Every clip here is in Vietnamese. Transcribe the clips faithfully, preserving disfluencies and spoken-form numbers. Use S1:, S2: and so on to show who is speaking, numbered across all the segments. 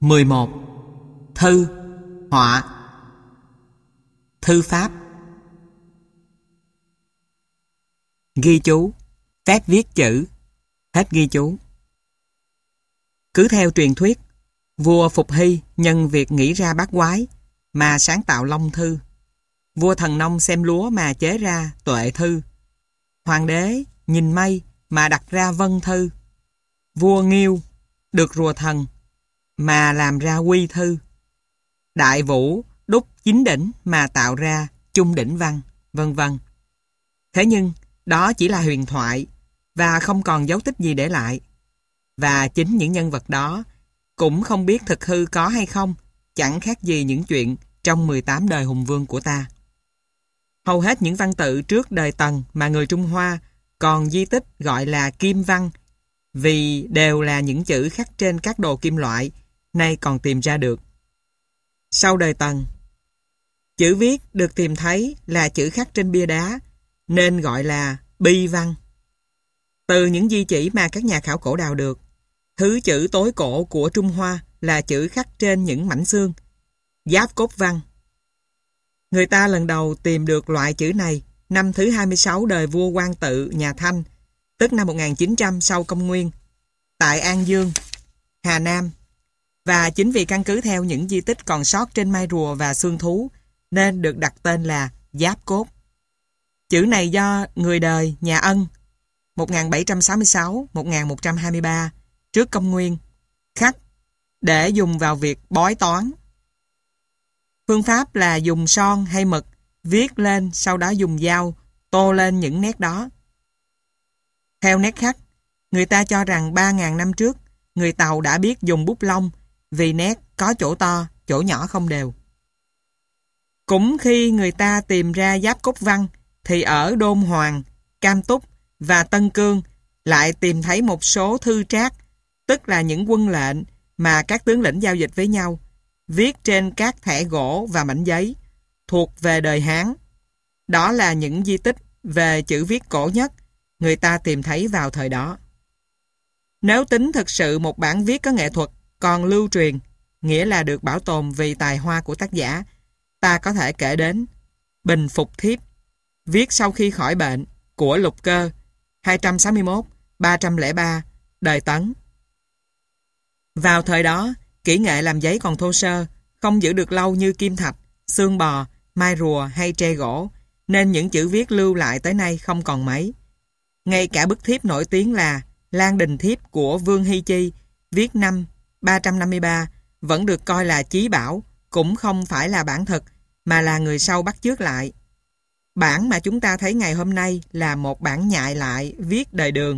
S1: mười một. Thư, họa. Thư pháp. Ghi chú, phép viết chữ. Hết ghi chú. Cứ theo truyền thuyết, vua Phục Hy nhân việc nghĩ ra bát quái mà sáng tạo Long Thư. Vua Thần Nông xem lúa mà chế ra Tuệ Thư. Hoàng đế nhìn mây mà đặt ra Vân Thư. Vua Nghiêu được rùa thần mà làm ra Quy Thư. Đại Vũ đúc chính đỉnh mà tạo ra Chung Đỉnh Văn, vân vân. Thế nhưng, đó chỉ là huyền thoại và không còn dấu tích gì để lại. Và chính những nhân vật đó cũng không biết thực hư có hay không, chẳng khác gì những chuyện trong mười tám đời hùng vương của ta. Hầu hết những văn tự trước đời Tần mà người Trung Hoa còn di tích gọi là kim văn, vì đều là những chữ khắc trên các đồ kim loại, nay còn tìm ra được. Sau đời Tần, chữ viết được tìm thấy là chữ khắc trên bia đá, nên gọi là bi văn. Từ những di chỉ mà các nhà khảo cổ đào được, thứ chữ tối cổ của Trung Hoa là chữ khắc trên những mảnh xương, giáp cốt văn. Người ta lần đầu tìm được loại chữ này năm thứ hai mươi sáu đời vua Quang Tự nhà Thanh, tức năm một nghìn chín trăm sau công nguyên, tại An Dương, Hà Nam. Và chính vì căn cứ theo những di tích còn sót trên mai rùa và xương thú, nên được đặt tên là giáp cốt. Chữ này do người đời nhà Ân một nghìn bảy trăm sáu mươi sáu đến một nghìn một trăm hai mươi ba trước công nguyên khắc để dùng vào việc bói toán. Phương pháp là dùng son hay mực viết lên, sau đó dùng dao tô lên những nét đó. Theo nét khắc, người ta cho rằng ba nghìn năm trước, người Tàu đã biết dùng bút lông vì nét có chỗ to, chỗ nhỏ không đều. Cũng khi người ta tìm ra giáp cốt văn, thì ở Đôn Hoàng, Cam Túc và Tân Cương lại tìm thấy một số thư trác, tức là những quân lệnh mà các tướng lĩnh giao dịch với nhau, viết trên các thẻ gỗ và mảnh giấy, thuộc về đời Hán. Đó là những di tích về chữ viết cổ nhất người ta tìm thấy vào thời đó. Nếu tính thực sự một bản viết có nghệ thuật còn lưu truyền, nghĩa là được bảo tồn vì tài hoa của tác giả, ta có thể kể đến Bình Phục Thiếp, viết sau khi khỏi bệnh, của Lục Cơ, hai trăm sáu mươi mốt đến ba trăm lẻ ba, đời Tấn. Vào thời đó, kỹ nghệ làm giấy còn thô sơ, không giữ được lâu như kim thạch, xương bò, mai rùa hay tre gỗ, nên những chữ viết lưu lại tới nay không còn mấy. Ngay cả bức thiếp nổi tiếng là Lan Đình Thiếp của Vương Hy Chi, viết năm ba trăm năm mươi ba, vẫn được coi là chí bảo, cũng không phải là bản thực, mà là người sau bắt chước lại. Bản mà chúng ta thấy ngày hôm nay là một bản nhại lại viết đời Đường.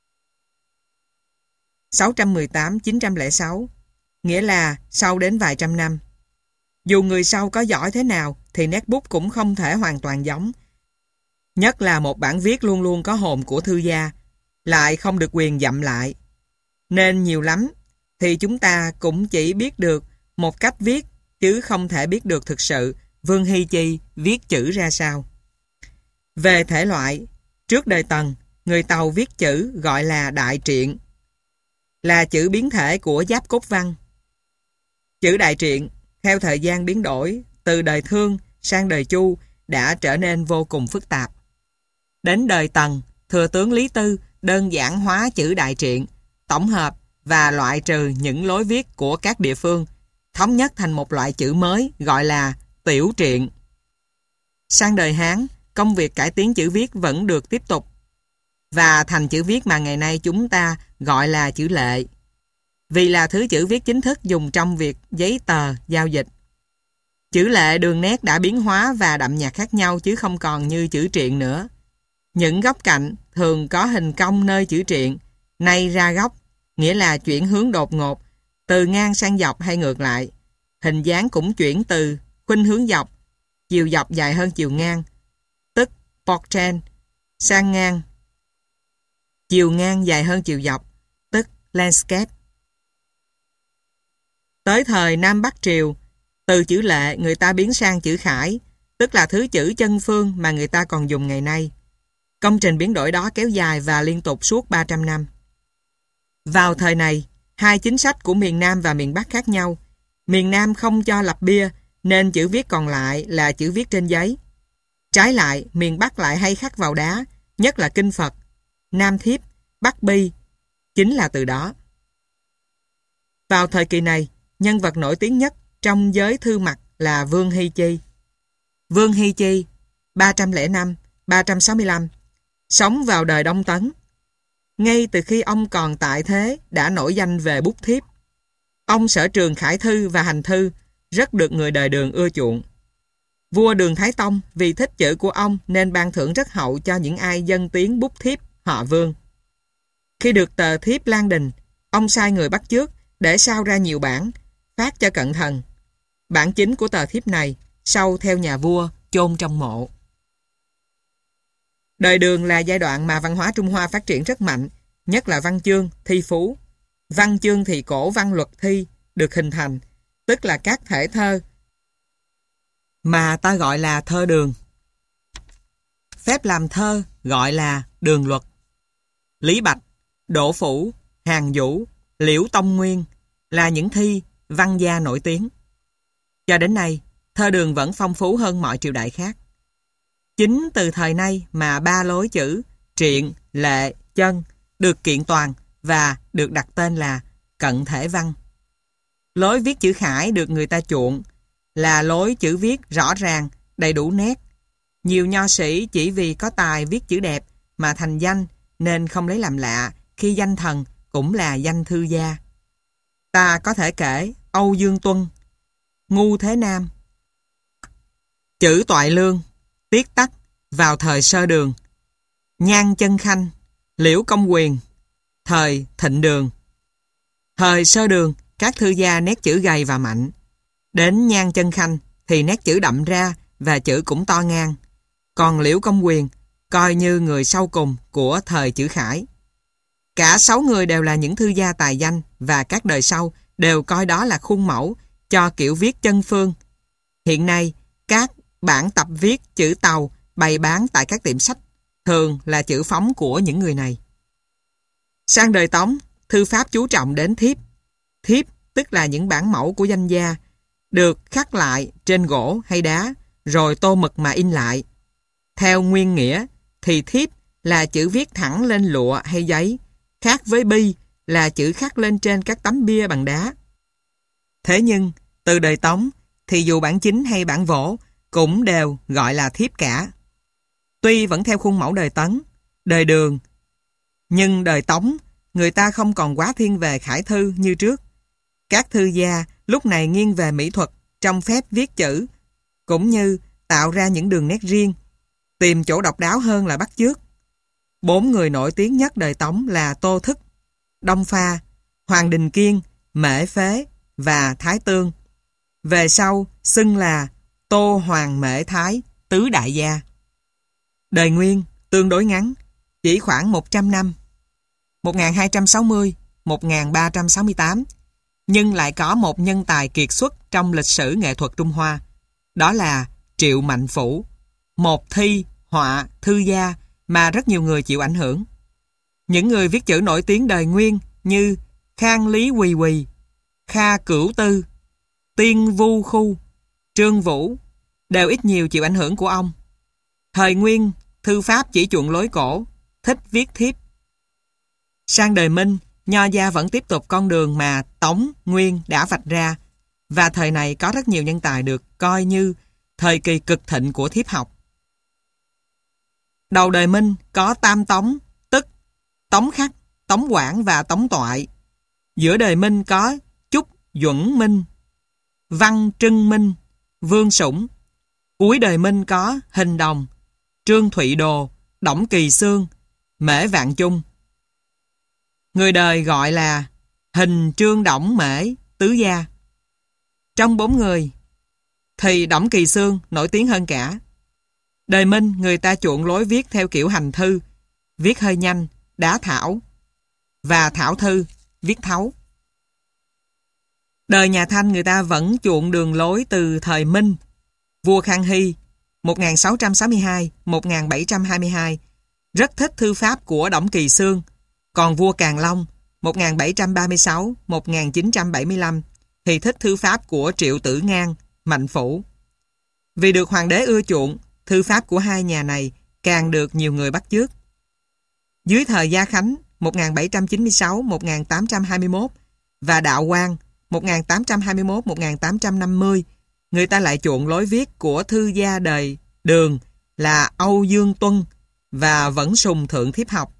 S1: sáu trăm mười tám đến chín trăm lẻ sáu, nghĩa là sau đến vài trăm năm. Dù người sau có giỏi thế nào thì nét bút cũng không thể hoàn toàn giống. Nhất là một bản viết luôn luôn có hồn của thư gia, lại không được quyền dặm lại. Nên nhiều lắm thì chúng ta cũng chỉ biết được một cách viết, chứ không thể biết được thực sự Vương Hy Chi viết chữ ra sao. Về thể loại, trước đời Tần, người Tàu viết chữ gọi là Đại Triện, là chữ biến thể của giáp cốt văn. Chữ Đại Triện, theo thời gian biến đổi, từ đời Thương sang đời Chu đã trở nên vô cùng phức tạp. Đến đời Tần, thừa tướng Lý Tư đơn giản hóa chữ Đại Triện, tổng hợp và loại trừ những lối viết của các địa phương, thống nhất thành một loại chữ mới gọi là Tiểu Triện. Sang đời Hán, công việc cải tiến chữ viết vẫn được tiếp tục và thành chữ viết mà ngày nay chúng ta gọi là chữ Lệ, vì là thứ chữ viết chính thức dùng trong việc giấy tờ, giao dịch. Chữ Lệ đường nét đã biến hóa và đậm nhạt khác nhau chứ không còn như chữ Triện nữa. Những góc cạnh thường có hình cong nơi chữ Triện, nay ra góc, nghĩa là chuyển hướng đột ngột, từ ngang sang dọc hay ngược lại. Hình dáng cũng chuyển từ khuynh hướng dọc, chiều dọc dài hơn chiều ngang, tức portrait, sang ngang, chiều ngang dài hơn chiều dọc, tức landscape. Tới thời Nam Bắc Triều, từ chữ Lệ người ta biến sang chữ Khải, tức là thứ chữ chân phương mà người ta còn dùng ngày nay. Công trình biến đổi đó kéo dài và liên tục suốt ba trăm năm. Vào thời này, hai chính sách của miền Nam và miền Bắc khác nhau. Miền Nam không cho lập bia, nên chữ viết còn lại là chữ viết trên giấy. Trái lại, miền Bắc lại hay khắc vào đá, nhất là kinh Phật, Nam Thiếp, Bắc Bi, chính là từ đó. Vào thời kỳ này, nhân vật nổi tiếng nhất trong giới thư mặc là Vương Hy Chi. Vương Hy Chi, ba trăm lẻ năm đến ba trăm sáu mươi lăm, sống vào đời Đông Tấn. Ngay từ khi ông còn tại thế đã nổi danh về bút thiếp. Ông sở trường khải thư và hành thư, rất được người đời Đường ưa chuộng. Vua Đường Thái Tông vì thích chữ của ông nên ban thưởng rất hậu cho những ai dâng tiếng bút thiếp họ Vương. Khi được tờ thiếp Lan Đình, ông sai người bắt chước để sao ra nhiều bản, phát cho cận thần. Bản chính của tờ thiếp này sau theo nhà vua chôn trong mộ. Đời Đường là giai đoạn mà văn hóa Trung Hoa phát triển rất mạnh, nhất là văn chương, thi phú. Văn chương thì cổ văn luật thi được hình thành, tức là các thể thơ mà ta gọi là thơ đường. Phép làm thơ gọi là đường luật. Lý Bạch, Đỗ Phủ, Hàn Vũ, Liễu Tông Nguyên là những thi văn gia nổi tiếng. Cho đến nay, thơ đường vẫn phong phú hơn mọi triều đại khác. Chính từ thời nay mà ba lối chữ triện, lệ, chân được kiện toàn và được đặt tên là cận thể văn. Lối viết chữ khải được người ta chuộng là lối chữ viết rõ ràng, đầy đủ nét. Nhiều nho sĩ chỉ vì có tài viết chữ đẹp mà thành danh nên không lấy làm lạ khi danh thần cũng là danh thư gia. Ta có thể kể Âu Dương Tuân, Ngu Thế Nam, Chữ Toại Lương, Tiết Tắc vào thời Sơ Đường, Nhan Chân Khanh, Liễu Công Quyền thời Thịnh Đường. Thời Sơ Đường, các thư gia nét chữ gầy và mạnh. Đến Nhan Chân Khanh thì nét chữ đậm ra và chữ cũng to ngang. Còn Liễu Công Quyền coi như người sau cùng của thời chữ khải. Cả sáu người đều là những thư gia tài danh và các đời sau đều coi đó là khuôn mẫu cho kiểu viết chân phương. Hiện nay, các bản tập viết chữ Tàu bày bán tại các tiệm sách thường là chữ phóng của những người này. Sang đời Tống, thư pháp chú trọng đến thiếp. Thiếp tức là những bản mẫu của danh gia được khắc lại trên gỗ hay đá rồi tô mực mà in lại. Theo nguyên nghĩa thì thiếp là chữ viết thẳng lên lụa hay giấy, khác với bi là chữ khắc lên trên các tấm bia bằng đá. Thế nhưng, từ đời Tống thì dù bản chính hay bản vỗ cũng đều gọi là thiếp cả. Tuy vẫn theo khuôn mẫu đời Tấn, đời Đường, nhưng đời Tống người ta không còn quá thiên về khải thư như trước. Các thư gia lúc này nghiêng về mỹ thuật trong phép viết chữ, cũng như tạo ra những đường nét riêng, tìm chỗ độc đáo hơn là bắt chước. Bốn người nổi tiếng nhất đời Tống là Tô Thức, Đông Pha, Hoàng Đình Kiên, Mễ Phế và Thái Tương. Về sau xưng là Tô Hoàng Mễ Thái tứ đại gia. Đời Nguyên tương đối ngắn, chỉ khoảng một trăm năm, một nghìn hai trăm sáu mươi đến một nghìn ba trăm sáu mươi tám, nhưng lại có một nhân tài kiệt xuất trong lịch sử nghệ thuật Trung Hoa. Đó là Triệu Mạnh Phủ, một thi, họa, thư gia mà rất nhiều người chịu ảnh hưởng. Những người viết chữ nổi tiếng đời Nguyên như Khang Lý Quỳ Quỳ, Kha Cửu Tư, Tiên Vu Khu, Trương Vũ đều ít nhiều chịu ảnh hưởng của ông. Thời Nguyên, thư pháp chỉ chuộng lối cổ, thích viết thiếp. Sang đời Minh, nho gia vẫn tiếp tục con đường mà Tống, Nguyên đã vạch ra, và thời này có rất nhiều nhân tài được coi như thời kỳ cực thịnh của thiếp học. Đầu đời Minh có Tam Tống, tức Tống Khắc, Tống Quảng và Tống Toại. Giữa đời Minh có Chúc Duẩn Minh, Văn Trưng Minh, Vương Sủng. Cuối đời Minh có Hình Đồng, Trương Thụy Đồ, Đổng Kỳ Xương, Mễ Vạn Chung. Người đời gọi là Hình Trương Đổng Mễ tứ gia. Trong bốn người thì Đổng Kỳ Xương nổi tiếng hơn cả. Đời Minh người ta chuộng lối viết theo kiểu hành thư, viết hơi nhanh, đá thảo, và thảo thư, viết thấu. Đời nhà Thanh người ta vẫn chuộng đường lối từ thời Minh. Vua Khang Hy một nghìn sáu trăm sáu mươi hai đến một nghìn bảy trăm hai mươi hai rất thích thư pháp của Đổng Kỳ Xương, còn vua Càn Long một nghìn bảy trăm ba mươi sáu đến một nghìn chín trăm bảy mươi lăm thì thích thư pháp của Triệu Tử Ngang, Mạnh Phủ. Vì được hoàng đế ưa chuộng, thư pháp của hai nhà này càng được nhiều người bắt chước. Dưới thời Gia Khánh một nghìn bảy trăm chín mươi sáu đến một nghìn tám trăm hai mươi mốt và Đạo Quang một nghìn tám trăm hai mươi mốt đến một nghìn tám trăm năm mươi, người ta lại chuộng lối viết của thư gia đời Đường là Âu Dương Tuân và vẫn sùng thượng thiếp học.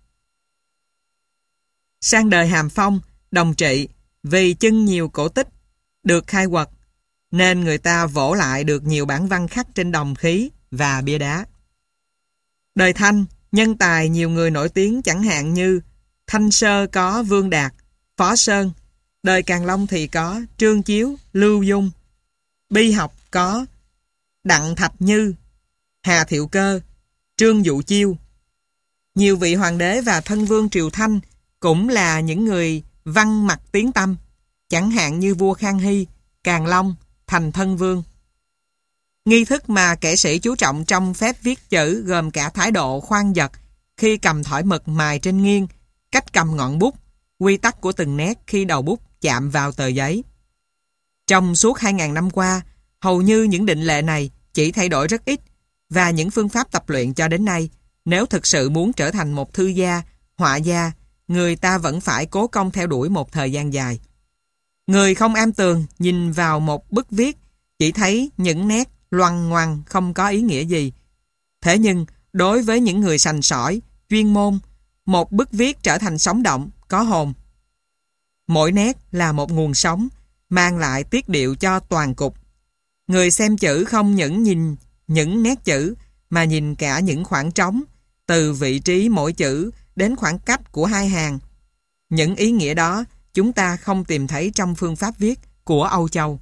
S1: Sang đời Hàm Phong, Đồng Trị, vì chân nhiều cổ tích được khai quật, nên người ta vỗ lại được nhiều bản văn khắc trên đồng khí và bia đá. Đời Thanh, nhân tài nhiều người nổi tiếng chẳng hạn như Thanh Sơ có Vương Đạt, Phó Sơn. Đời Càn Long thì có Trương Chiếu, Lưu Dung. Bi học có Đặng Thạch Như, Hà Thiệu Cơ, Trương Dụ Chiêu. Nhiều vị hoàng đế và thân vương triều Thanh cũng là những người văn mặc tiếng tăm, chẳng hạn như vua Khang Hy, Càn Long, Thành Thân Vương. Nghi thức mà kẻ sĩ chú trọng trong phép viết chữ gồm cả thái độ khoan dật khi cầm thỏi mực mài trên nghiêng, cách cầm ngọn bút, quy tắc của từng nét khi đầu bút chạm vào tờ giấy. Trong suốt hai nghìn năm qua, hầu như những định lệ này chỉ thay đổi rất ít, và những phương pháp tập luyện cho đến nay, nếu thực sự muốn trở thành một thư gia, họa gia, người ta vẫn phải cố công theo đuổi một thời gian dài. Người không am tường nhìn vào một bức viết chỉ thấy những nét loằng ngoằng không có ý nghĩa gì. Thế nhưng đối với những người sành sỏi, chuyên môn, một bức viết trở thành sống động, có hồn. Mỗi nét là một nguồn sống, mang lại tiết điệu cho toàn cục. Người xem chữ không những nhìn những nét chữ mà nhìn cả những khoảng trống, từ vị trí mỗi chữ đến khoảng cách của hai hàng. Những ý nghĩa đó chúng ta không tìm thấy trong phương pháp viết của Âu Châu.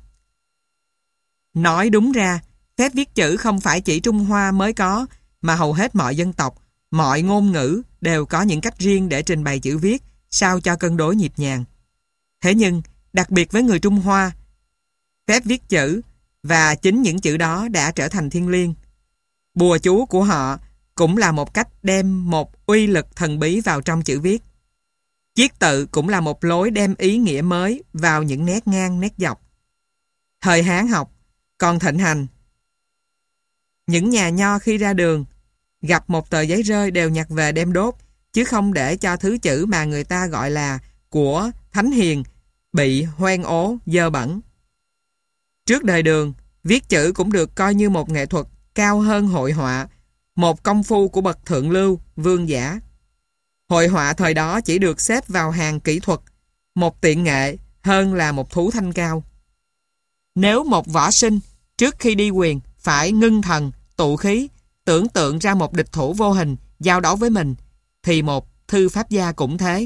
S1: Nói đúng ra, phép viết chữ không phải chỉ Trung Hoa mới có, mà hầu hết mọi dân tộc, mọi ngôn ngữ đều có những cách riêng để trình bày chữ viết sao cho cân đối nhịp nhàng. Thế nhưng, đặc biệt với người Trung Hoa, phép viết chữ và chính những chữ đó đã trở thành thiêng liêng. Bùa chú của họ cũng là một cách đem một uy lực thần bí vào trong chữ viết. Chiết tự cũng là một lối đem ý nghĩa mới vào những nét ngang, nét dọc. Thời Hán học còn thịnh hành. Những nhà nho khi ra đường, gặp một tờ giấy rơi đều nhặt về đem đốt, chứ không để cho thứ chữ mà người ta gọi là của thánh hiền bị hoen ố, dơ bẩn. Trước đời Đường, viết chữ cũng được coi như một nghệ thuật cao hơn hội họa, một công phu của bậc thượng lưu, vương giả. Hội họa thời đó chỉ được xếp vào hàng kỹ thuật, một tiện nghệ hơn là một thú thanh cao. Nếu một võ sinh trước khi đi quyền phải ngưng thần, tụ khí, tưởng tượng ra một địch thủ vô hình giao đấu với mình, thì một thư pháp gia cũng thế.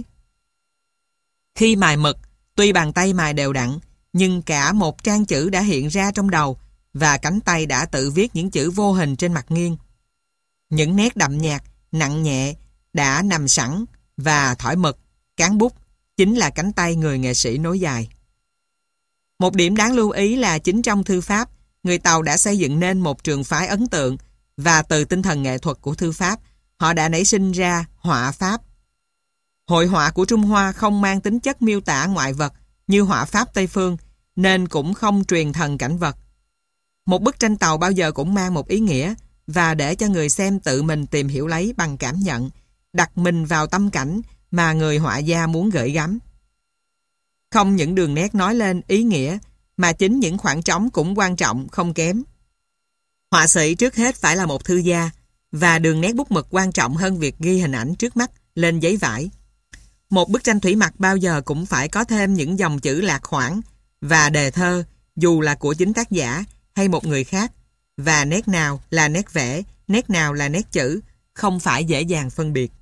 S1: Khi mài mực, tuy bàn tay mài đều đặn, nhưng cả một trang chữ đã hiện ra trong đầu và cánh tay đã tự viết những chữ vô hình trên mặt nghiêng. Những nét đậm nhạt, nặng nhẹ đã nằm sẵn và thỏi mực, cán bút chính là cánh tay người nghệ sĩ nối dài. Một điểm đáng lưu ý là chính trong thư pháp, người Tàu đã xây dựng nên một trường phái ấn tượng, và từ tinh thần nghệ thuật của thư pháp, họ đã nảy sinh ra họa pháp. Hội họa của Trung Hoa không mang tính chất miêu tả ngoại vật như họa pháp Tây Phương, nên cũng không truyền thần cảnh vật. Một bức tranh Tàu bao giờ cũng mang một ý nghĩa, và để cho người xem tự mình tìm hiểu lấy bằng cảm nhận, đặt mình vào tâm cảnh mà người họa gia muốn gửi gắm. Không những đường nét nói lên ý nghĩa, mà chính những khoảng trống cũng quan trọng không kém. Họa sĩ trước hết phải là một thư gia, và đường nét bút mực quan trọng hơn việc ghi hình ảnh trước mắt lên giấy vải. Một bức tranh thủy mặc bao giờ cũng phải có thêm những dòng chữ lạc khoản và đề thơ, dù là của chính tác giả hay một người khác, và nét nào là nét vẽ, nét nào là nét chữ, không phải dễ dàng phân biệt.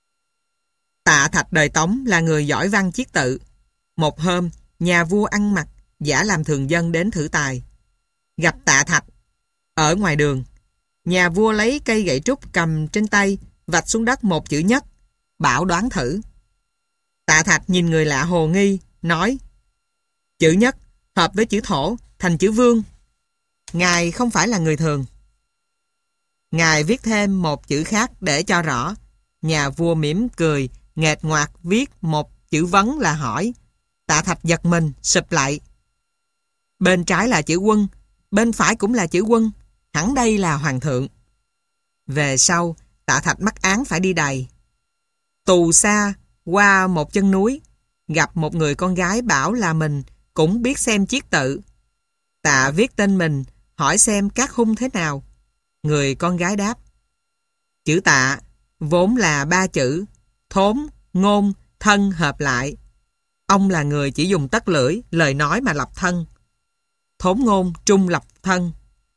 S1: Tạ Thạch đời Tống là người giỏi văn chiết tự. Một hôm, nhà vua ăn mặc giả làm thường dân đến thử tài. Gặp Tạ Thạch ở ngoài đường, nhà vua lấy cây gậy trúc cầm trên tay vạch xuống đất một chữ nhất, bảo đoán thử. Tạ Thạch nhìn người lạ hồ nghi, nói: chữ nhất hợp với chữ thổ thành chữ vương. Ngài không phải là người thường. Ngài viết thêm một chữ khác để cho rõ. Nhà vua mỉm cười, nghệt ngoạc viết một chữ vấn là hỏi. Tạ Thạch giật mình, sụp lại. Bên trái là chữ quân, bên phải cũng là chữ quân, hẳn đây là hoàng thượng. Về sau, Tạ Thạch mắc án phải đi đày. Tù xa, qua một chân núi, gặp một người con gái bảo là mình cũng biết xem chiết tự. Tạ viết tên mình, hỏi xem các hung thế nào. Người con gái đáp. Chữ Tạ vốn là ba chữ, thốn, ngôn, thân hợp lại. Ông là người chỉ dùng tất lưỡi, lời nói mà lập thân. Thốn ngôn, trung lập thân.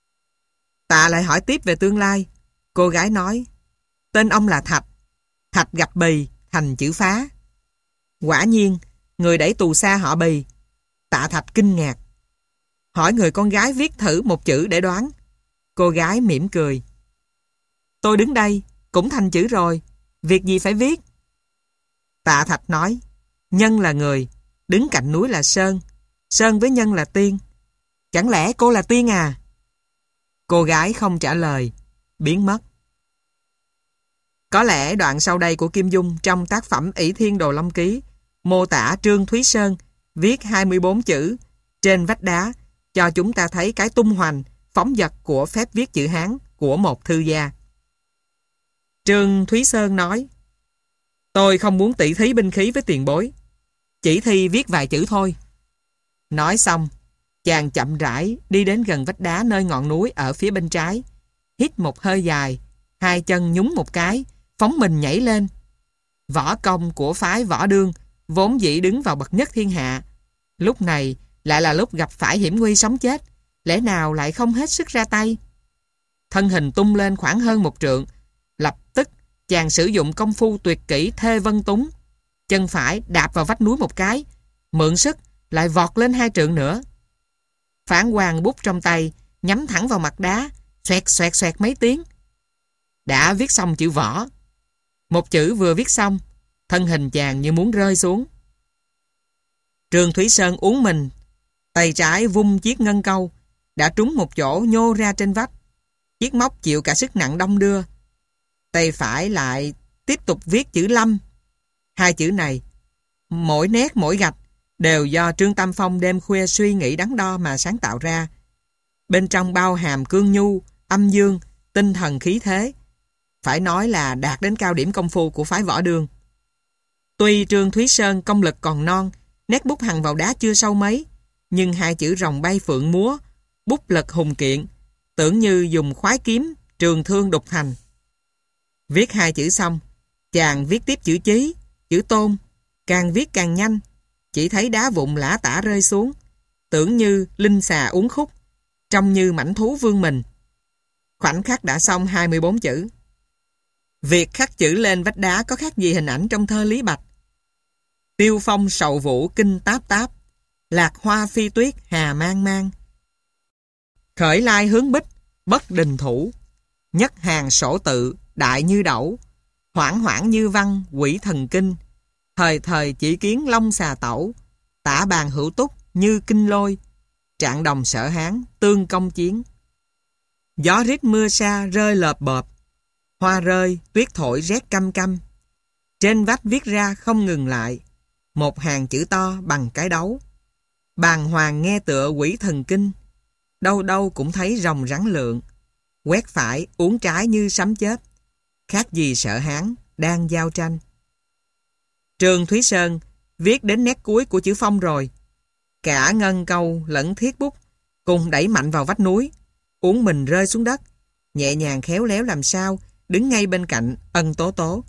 S1: Tạ lại hỏi tiếp về tương lai. Cô gái nói, tên ông là Thạch. Thạch gặp Bì, thành chữ Phá. Quả nhiên, người đẩy tù xa họ Bì. Tạ Thạch kinh ngạc. Hỏi người con gái viết thử một chữ để đoán. Cô gái mỉm cười. Tôi đứng đây, cũng thành chữ rồi. Việc gì phải viết? Tạ Thạch nói, Nhân là người, đứng cạnh núi là Sơn. Sơn với Nhân là tiên. Chẳng lẽ cô là tiên à? Cô gái không trả lời, biến mất. Có lẽ đoạn sau đây của Kim Dung trong tác phẩm ỷ Thiên Đồ Long Ký mô tả Trương Thúy Sơn viết hai mươi bốn chữ trên vách đá cho chúng ta thấy cái tung hoành, phóng dật của phép viết chữ Hán của một thư gia. Trương Thúy Sơn nói, tôi không muốn tỉ thí binh khí với tiền bối, chỉ thi viết vài chữ thôi. Nói xong, chàng chậm rãi đi đến gần vách đá nơi ngọn núi ở phía bên trái, hít một hơi dài, hai chân nhúng một cái, phóng mình nhảy lên. Võ công của phái Võ Đương vốn dĩ đứng vào bậc nhất thiên hạ, lúc này lại là lúc gặp phải hiểm nguy sống chết, lẽ nào lại không hết sức ra tay? Thân hình tung lên khoảng hơn một trượng, lập tức chàng sử dụng công phu tuyệt kỹ Thê Vân Túng, chân phải đạp vào vách núi một cái, mượn sức lại vọt lên hai trượng nữa. Phản quang bút trong tay nhắm thẳng vào mặt đá, xoẹt xoẹt xoẹt mấy tiếng. Đã viết xong chữ Võ. Một chữ vừa viết xong, thân hình chàng như muốn rơi xuống. Trương Thúy Sơn uốn mình, tay trái vung chiếc ngân câu, đã trúng một chỗ nhô ra trên vách. Chiếc móc chịu cả sức nặng đong đưa. Tay phải lại tiếp tục viết chữ Lâm. Hai chữ này, mỗi nét mỗi gạch, đều do Trương Tam Phong đêm khuya suy nghĩ đắn đo mà sáng tạo ra. Bên trong bao hàm cương nhu, âm dương, tinh thần khí thế. Phải nói là đạt đến cao điểm công phu của phái Võ Đương. Tuy Trương Thúy Sơn công lực còn non, nét bút hằn vào đá chưa sâu mấy, nhưng hai chữ rồng bay phượng múa, bút lực hùng kiện, tưởng như dùng khoái kiếm, trường thương đục thành. Viết hai chữ xong, chàng viết tiếp chữ Chí, chữ Tôn, càng viết càng nhanh, chỉ thấy đá vụn lả tả rơi xuống, tưởng như linh xà uốn khúc, trông như mảnh thú vươn mình. Khoảnh khắc đã xong hai mươi bốn chữ. Việc khắc chữ lên vách đá có khác gì hình ảnh trong thơ Lý Bạch. Tiêu phong sầu vũ kinh táp táp, lạc hoa phi tuyết hà mang mang. Khởi lai hướng bích, bất đình thủ, nhất hàng sổ tự, đại như đẩu, hoảng hoảng như văn, quỷ thần kinh, thời thời chỉ kiến long xà tẩu, tả bàn hữu túc như kinh lôi, trạng đồng sở hán, tương công chiến. Gió rít mưa sa rơi lợp bợp, hoa rơi, tuyết thổi rét căm căm. Trên vách viết ra không ngừng lại, một hàng chữ to bằng cái đấu. Bàng hoàng nghe tựa quỷ thần kinh, đâu đâu cũng thấy rồng rắn lượn, quét phải uốn trái như sấm chớp, khác gì Sở Hán đang giao tranh. Trương Thúy Sơn viết đến nét cuối của chữ Phong rồi, cả ngân câu lẫn thiết bút cùng đẩy mạnh vào vách núi, uốn mình rơi xuống đất, nhẹ nhàng khéo léo làm sao, đứng ngay bên cạnh Ân Tố Tố.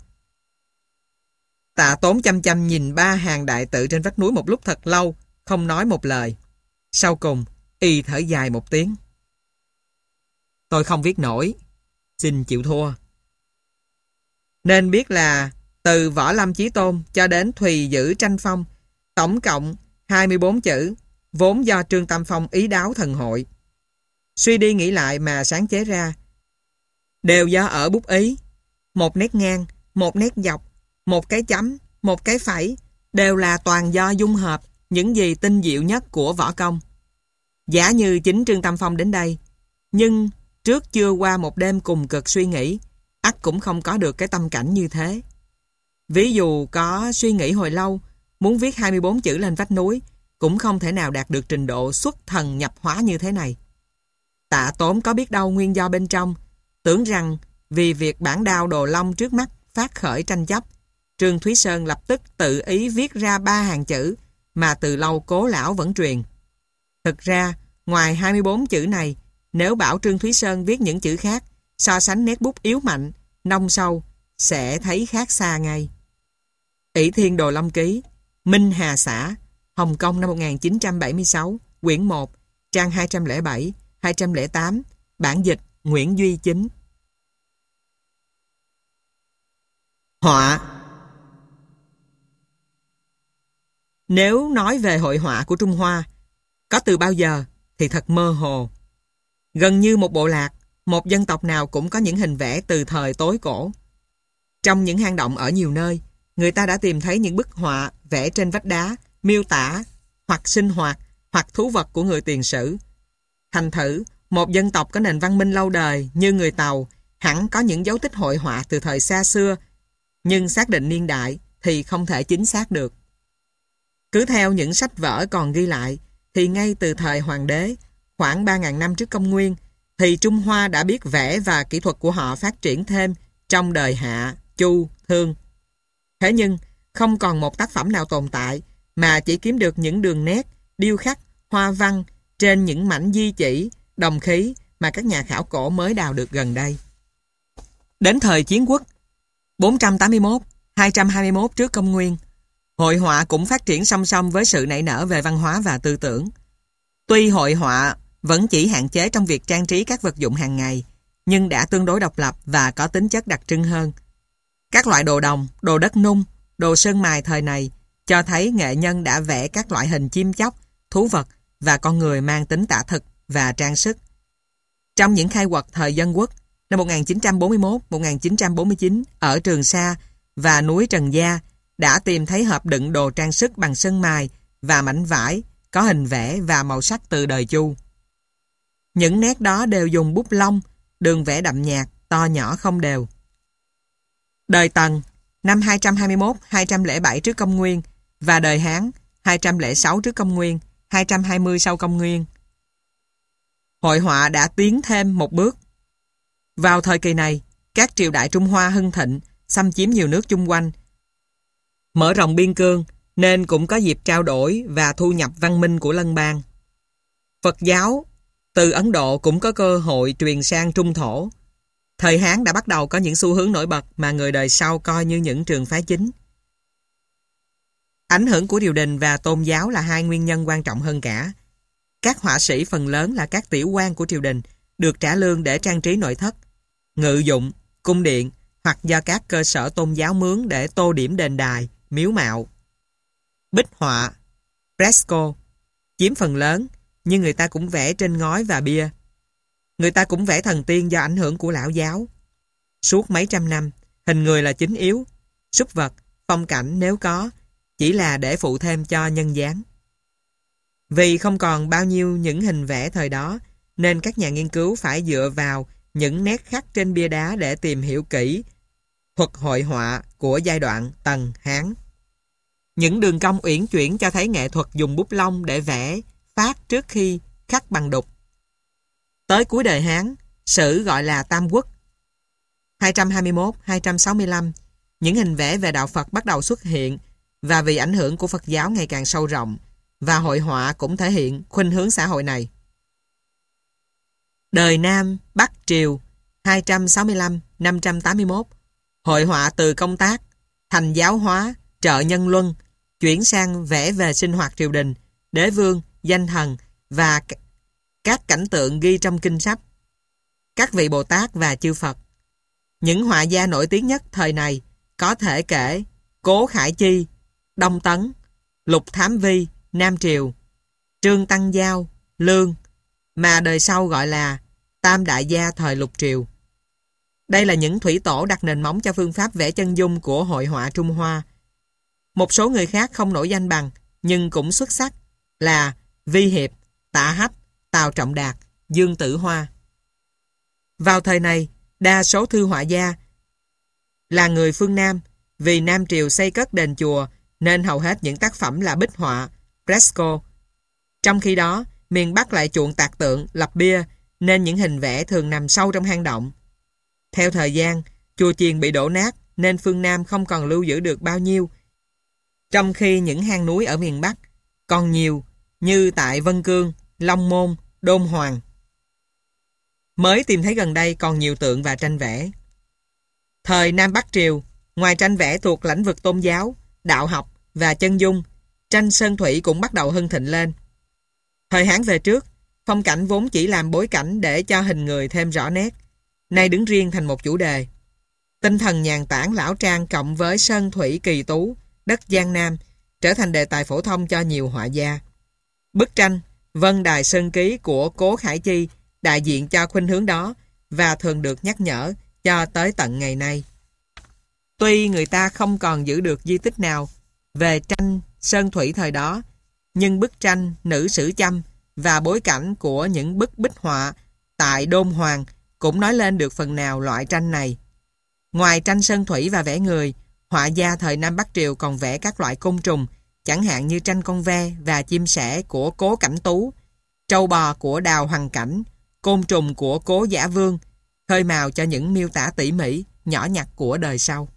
S1: Tạ Tốn chăm chăm nhìn ba hàng đại tự trên vách núi một lúc thật lâu, không nói một lời. Sau cùng, y thở dài một tiếng. Tôi không viết nổi, xin chịu thua. Nên biết là từ Võ Lâm Chí Tôn cho đến Thùy Dữ Tranh Phong, tổng cộng hai mươi bốn chữ, vốn do Trương Tam Phong ý đáo thần hội. Suy đi nghĩ lại mà sáng chế ra, đều do ở bút ý. Một nét ngang, một nét dọc, một cái chấm, một cái phẩy, đều là toàn do dung hợp những gì tinh diệu nhất của võ công. Giả như chính Trương Tam Phong đến đây, nhưng trước chưa qua một đêm cùng cực suy nghĩ, ắt cũng không có được cái tâm cảnh như thế. Ví dụ có suy nghĩ hồi lâu, muốn viết hai mươi bốn chữ lên vách núi, cũng không thể nào đạt được trình độ xuất thần nhập hóa như thế này. Tạ Tốn có biết đâu nguyên do bên trong, tưởng rằng vì việc bản đao Đồ Long trước mắt phát khởi tranh chấp, Trương Thúy Sơn lập tức tự ý viết ra ba hàng chữ mà từ lâu Cố lão vẫn truyền. Thực ra, ngoài hai mươi bốn chữ này, nếu bảo Trương Thúy Sơn viết những chữ khác, so sánh nét bút yếu mạnh, nông sâu, sẽ thấy khác xa ngay. Ỷ Thiên Đồ Long Ký, Minh Hà Xã, Hồng Kông năm một nghìn chín trăm bảy mươi sáu, quyển một, trang hai trăm lẻ bảy, hai trăm lẻ tám, bản dịch Nguyễn Duy Chính. Họa. Nếu nói về hội họa của Trung Hoa, có từ bao giờ thì thật mơ hồ. Gần như một bộ lạc, một dân tộc nào cũng có những hình vẽ từ thời tối cổ. Trong những hang động ở nhiều nơi, người ta đã tìm thấy những bức họa vẽ trên vách đá, miêu tả hoặc sinh hoạt hoặc thú vật của người tiền sử. Thành thử, một dân tộc có nền văn minh lâu đời như người Tàu hẳn có những dấu tích hội họa từ thời xa xưa, nhưng xác định niên đại thì không thể chính xác được. Cứ theo những sách vở còn ghi lại, thì ngay từ thời Hoàng đế, khoảng ba nghìn năm trước công nguyên, thì Trung Hoa đã biết vẽ và kỹ thuật của họ phát triển thêm trong đời Hạ, Chu, Thương. Thế nhưng, không còn một tác phẩm nào tồn tại mà chỉ kiếm được những đường nét, điêu khắc, hoa văn trên những mảnh di chỉ, đồng khí mà các nhà khảo cổ mới đào được gần đây. Đến thời Chiến Quốc, bốn trăm tám mươi mốt đến hai trăm hai mươi mốt trước công nguyên, hội họa cũng phát triển song song với sự nảy nở về văn hóa và tư tưởng. Tuy hội họa vẫn chỉ hạn chế trong việc trang trí các vật dụng hàng ngày, nhưng đã tương đối độc lập và có tính chất đặc trưng hơn. Các loại đồ đồng, đồ đất nung, đồ sơn mài thời này cho thấy nghệ nhân đã vẽ các loại hình chim chóc, thú vật và con người mang tính tả thực và trang sức. Trong những khai quật thời Dân Quốc năm một nghìn chín trăm bốn mươi mốt đến một nghìn chín trăm bốn mươi chín ở Trường Sa và núi Trần Gia đã tìm thấy hộp đựng đồ trang sức bằng sơn mài và mảnh vải có hình vẽ và màu sắc từ đời Chu. Những nét đó đều dùng bút lông, đường vẽ đậm nhạt, to nhỏ không đều. Đời Tần năm hai trăm hai mươi mốt đến hai trăm lẻ bảy trước công nguyên và đời Hán hai trăm lẻ sáu trước công nguyên, hai trăm hai mươi sau công nguyên. Hội họa đã tiến thêm một bước. Vào thời kỳ này, các triều đại Trung Hoa hưng thịnh, xâm chiếm nhiều nước chung quanh, mở rộng biên cương, nên cũng có dịp trao đổi và thu nhập văn minh của lân bang. Phật giáo từ Ấn Độ cũng có cơ hội truyền sang Trung Thổ. Thời Hán đã bắt đầu có những xu hướng nổi bật mà người đời sau coi như những trường phái chính. Ảnh hưởng của triều đình và tôn giáo là hai nguyên nhân quan trọng hơn cả. Các họa sĩ phần lớn là các tiểu quan của triều đình, được trả lương để trang trí nội thất, ngự dụng, cung điện hoặc do các cơ sở tôn giáo mướn để tô điểm đền đài, miếu mạo. Bích họa, fresco, chiếm phần lớn, nhưng người ta cũng vẽ trên ngói và bia. Người ta cũng vẽ thần tiên do ảnh hưởng của lão giáo. Suốt mấy trăm năm, hình người là chính yếu, súc vật, phong cảnh nếu có, chỉ là để phụ thêm cho nhân dáng. Vì không còn bao nhiêu những hình vẽ thời đó, nên các nhà nghiên cứu phải dựa vào những nét khắc trên bia đá để tìm hiểu kỹ thuật hội họa của giai đoạn Tần, Hán. Những đường cong uyển chuyển cho thấy nghệ thuật dùng bút lông để vẽ phát trước khi khắc bằng đục. Tới cuối đời Hán, sử gọi là Tam Quốc hai trăm hai mươi mốt đến hai trăm sáu mươi lăm, những hình vẽ về đạo Phật bắt đầu xuất hiện, và vì ảnh hưởng của Phật giáo ngày càng sâu rộng, và hội họa cũng thể hiện khuynh hướng xã hội này. Đời Nam Bắc Triều hai trăm sáu mươi lăm đến năm trăm tám mươi mốt, hội họa từ công tác, thành giáo hóa, trợ nhân luân, chuyển sang vẽ về sinh hoạt triều đình, đế vương, danh thần và các cảnh tượng ghi trong kinh sách, các vị Bồ Tát và chư Phật. Những họa gia nổi tiếng nhất thời này có thể kể Cố Khải Chi, Đông Tấn, Lục Thám Vi, Nam Triều, Trương Tăng Giao, Lương, mà đời sau gọi là Tam Đại Gia thời Lục Triều. Đây là những thủy tổ đặt nền móng cho phương pháp vẽ chân dung của hội họa Trung Hoa. Một số người khác không nổi danh bằng, nhưng cũng xuất sắc, là Vi Hiệp, Tạ Hách, Tào Trọng Đạt, Dương Tử Hoa. Vào thời này, đa số thư họa gia là người phương Nam, vì Nam Triều xây cất đền chùa nên hầu hết những tác phẩm là bích họa, fresco. Trong khi đó, miền Bắc lại chuộng tạc tượng, lập bia, nên những hình vẽ thường nằm sâu trong hang động. Theo thời gian, chùa chiền bị đổ nát nên phương Nam không còn lưu giữ được bao nhiêu, trong khi những hang núi ở miền Bắc còn nhiều, như tại Vân Cương, Long Môn, Đôn Hoàng. Mới tìm thấy gần đây còn nhiều tượng và tranh vẽ. Thời Nam Bắc Triều, ngoài tranh vẽ thuộc lĩnh vực tôn giáo, đạo học và chân dung, tranh sơn thủy cũng bắt đầu hưng thịnh lên. Thời Hán về trước, phong cảnh vốn chỉ làm bối cảnh để cho hình người thêm rõ nét, nay đứng riêng thành một chủ đề. Tinh thần nhàn tản lão trang cộng với sơn thủy kỳ tú, đất Giang Nam trở thành đề tài phổ thông cho nhiều họa gia. Bức tranh Vân Đài Sơn Ký của Cố Khải Chi đại diện cho khuynh hướng đó và thường được nhắc nhở cho tới tận ngày nay. Tuy người ta không còn giữ được di tích nào về tranh sơn thủy thời đó, nhưng bức tranh Nữ Sử Châm và bối cảnh của những bức bích họa tại Đôn Hoàng cũng nói lên được phần nào loại tranh này. Ngoài tranh sơn thủy và vẽ người, họa gia thời Nam Bắc Triều còn vẽ các loại côn trùng, chẳng hạn như tranh con ve và chim sẻ của Cố Cảnh Tú, trâu bò của Đào Hoàng Cảnh, côn trùng của Cố Giả Vương, khơi mào cho những miêu tả tỉ mỉ, nhỏ nhặt của đời sau.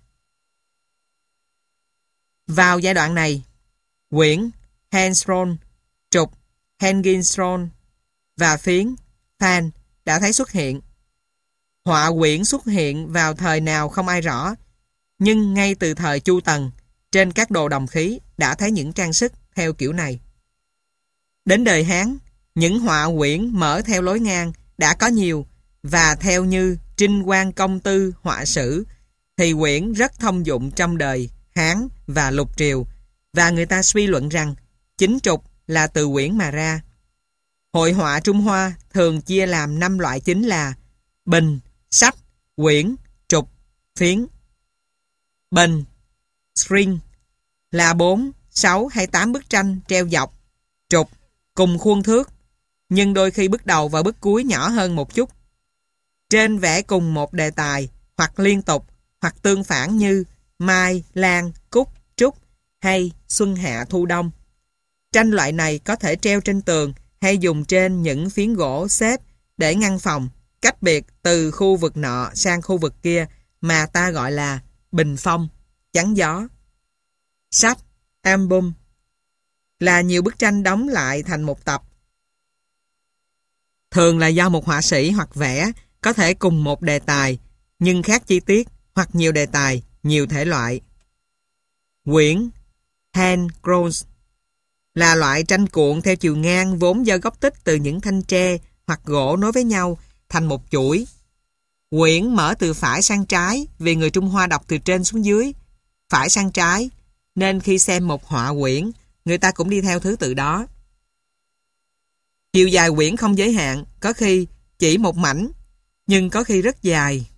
S1: Vào giai đoạn này, quyển Handstone, trục Hengistone và phiến Fan đã thấy xuất hiện. Họa quyển xuất hiện vào thời nào không ai rõ, nhưng ngay từ thời Chu Tần, trên các đồ đồng khí đã thấy những trang sức theo kiểu này. Đến đời Hán, những họa quyển mở theo lối ngang đã có nhiều, và theo như Trinh Quang Công Tư họa sử thì quyển rất thông dụng trong đời Hán và Lục Triều, và người ta suy luận rằng chính trục là từ quyển mà ra. Hội họa Trung Hoa thường chia làm năm loại chính là bình, sách, quyển, trục, phiến. Bình, string, là bốn, sáu hay tám bức tranh treo dọc, trục, cùng khuôn thước, nhưng đôi khi bức đầu và bức cuối nhỏ hơn một chút. Trên vẽ cùng một đề tài, hoặc liên tục, hoặc tương phản như mai, lan, cúc, trúc hay xuân hạ thu đông. Tranh loại này có thể treo trên tường hay dùng trên những phiến gỗ xếp để ngăn phòng, cách biệt từ khu vực nọ sang khu vực kia mà ta gọi là bình phong, chắn gió. Sách, album là nhiều bức tranh đóng lại thành một tập. Thường là do một họa sĩ hoặc vẽ, có thể cùng một đề tài, nhưng khác chi tiết, hoặc nhiều đề tài, nhiều thể loại. Quyển hand scrolls là loại tranh cuộn theo chiều ngang vốn do gốc tích từ những thanh tre hoặc gỗ nối với nhau thành một chuỗi. Quyển mở từ phải sang trái vì người Trung Hoa đọc từ trên xuống dưới, phải sang trái, nên khi xem một họa quyển, người ta cũng đi theo thứ tự đó. Chiều dài quyển không giới hạn, có khi chỉ một mảnh, nhưng có khi rất dài.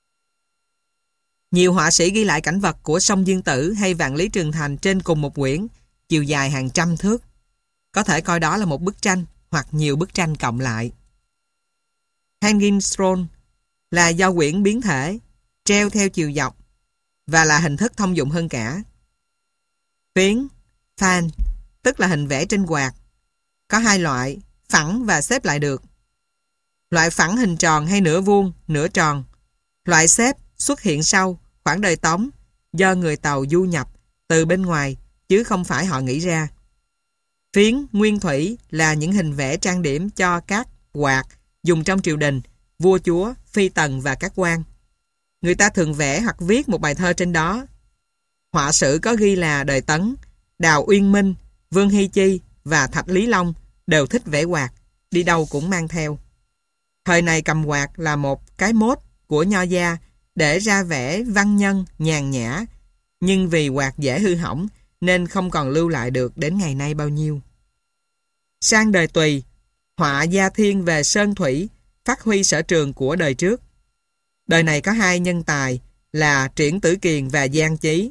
S1: Nhiều họa sĩ ghi lại cảnh vật của sông Dương Tử hay Vạn Lý Trường Thành trên cùng một quyển, chiều dài hàng trăm thước. Có thể coi đó là một bức tranh hoặc nhiều bức tranh cộng lại. Hanging scroll là do quyển biến thể, treo theo chiều dọc và là hình thức thông dụng hơn cả. Phiến, fan, tức là hình vẽ trên quạt. Có hai loại, phẳng và xếp lại được. Loại phẳng hình tròn hay nửa vuông, nửa tròn. Loại xếp xuất hiện sau khoảng đời Tống do người Tàu du nhập từ bên ngoài chứ không phải họ nghĩ ra. Phiến nguyên thủy là những hình vẽ trang điểm cho các quạt dùng trong triều đình, vua chúa, phi tần và các quan. Người ta thường vẽ hoặc viết một bài thơ trên đó. Họa sử có ghi là đời Tấn, Đào Uyên Minh, Vương Hy Chi và Thạch Lý Long đều thích vẽ quạt, đi đâu cũng mang theo. Thời này cầm quạt là một cái mốt của nho gia để ra vẽ văn nhân, nhàn nhã, nhưng vì quạt dễ hư hỏng nên không còn lưu lại được đến ngày nay bao nhiêu. Sang đời Tùy, họa gia thiên về sơn thủy, phát huy sở trường của đời trước. Đời này có hai nhân tài là Triển Tử Kiền và Giang Chí.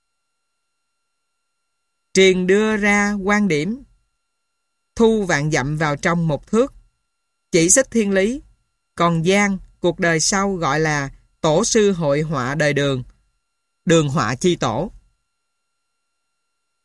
S1: Triền đưa ra quan điểm thu vạn dặm vào trong một thước, chỉ xích thiên lý, còn Giang cuộc đời sau gọi là tổ sư hội họa đời Đường, Đường họa chi tổ.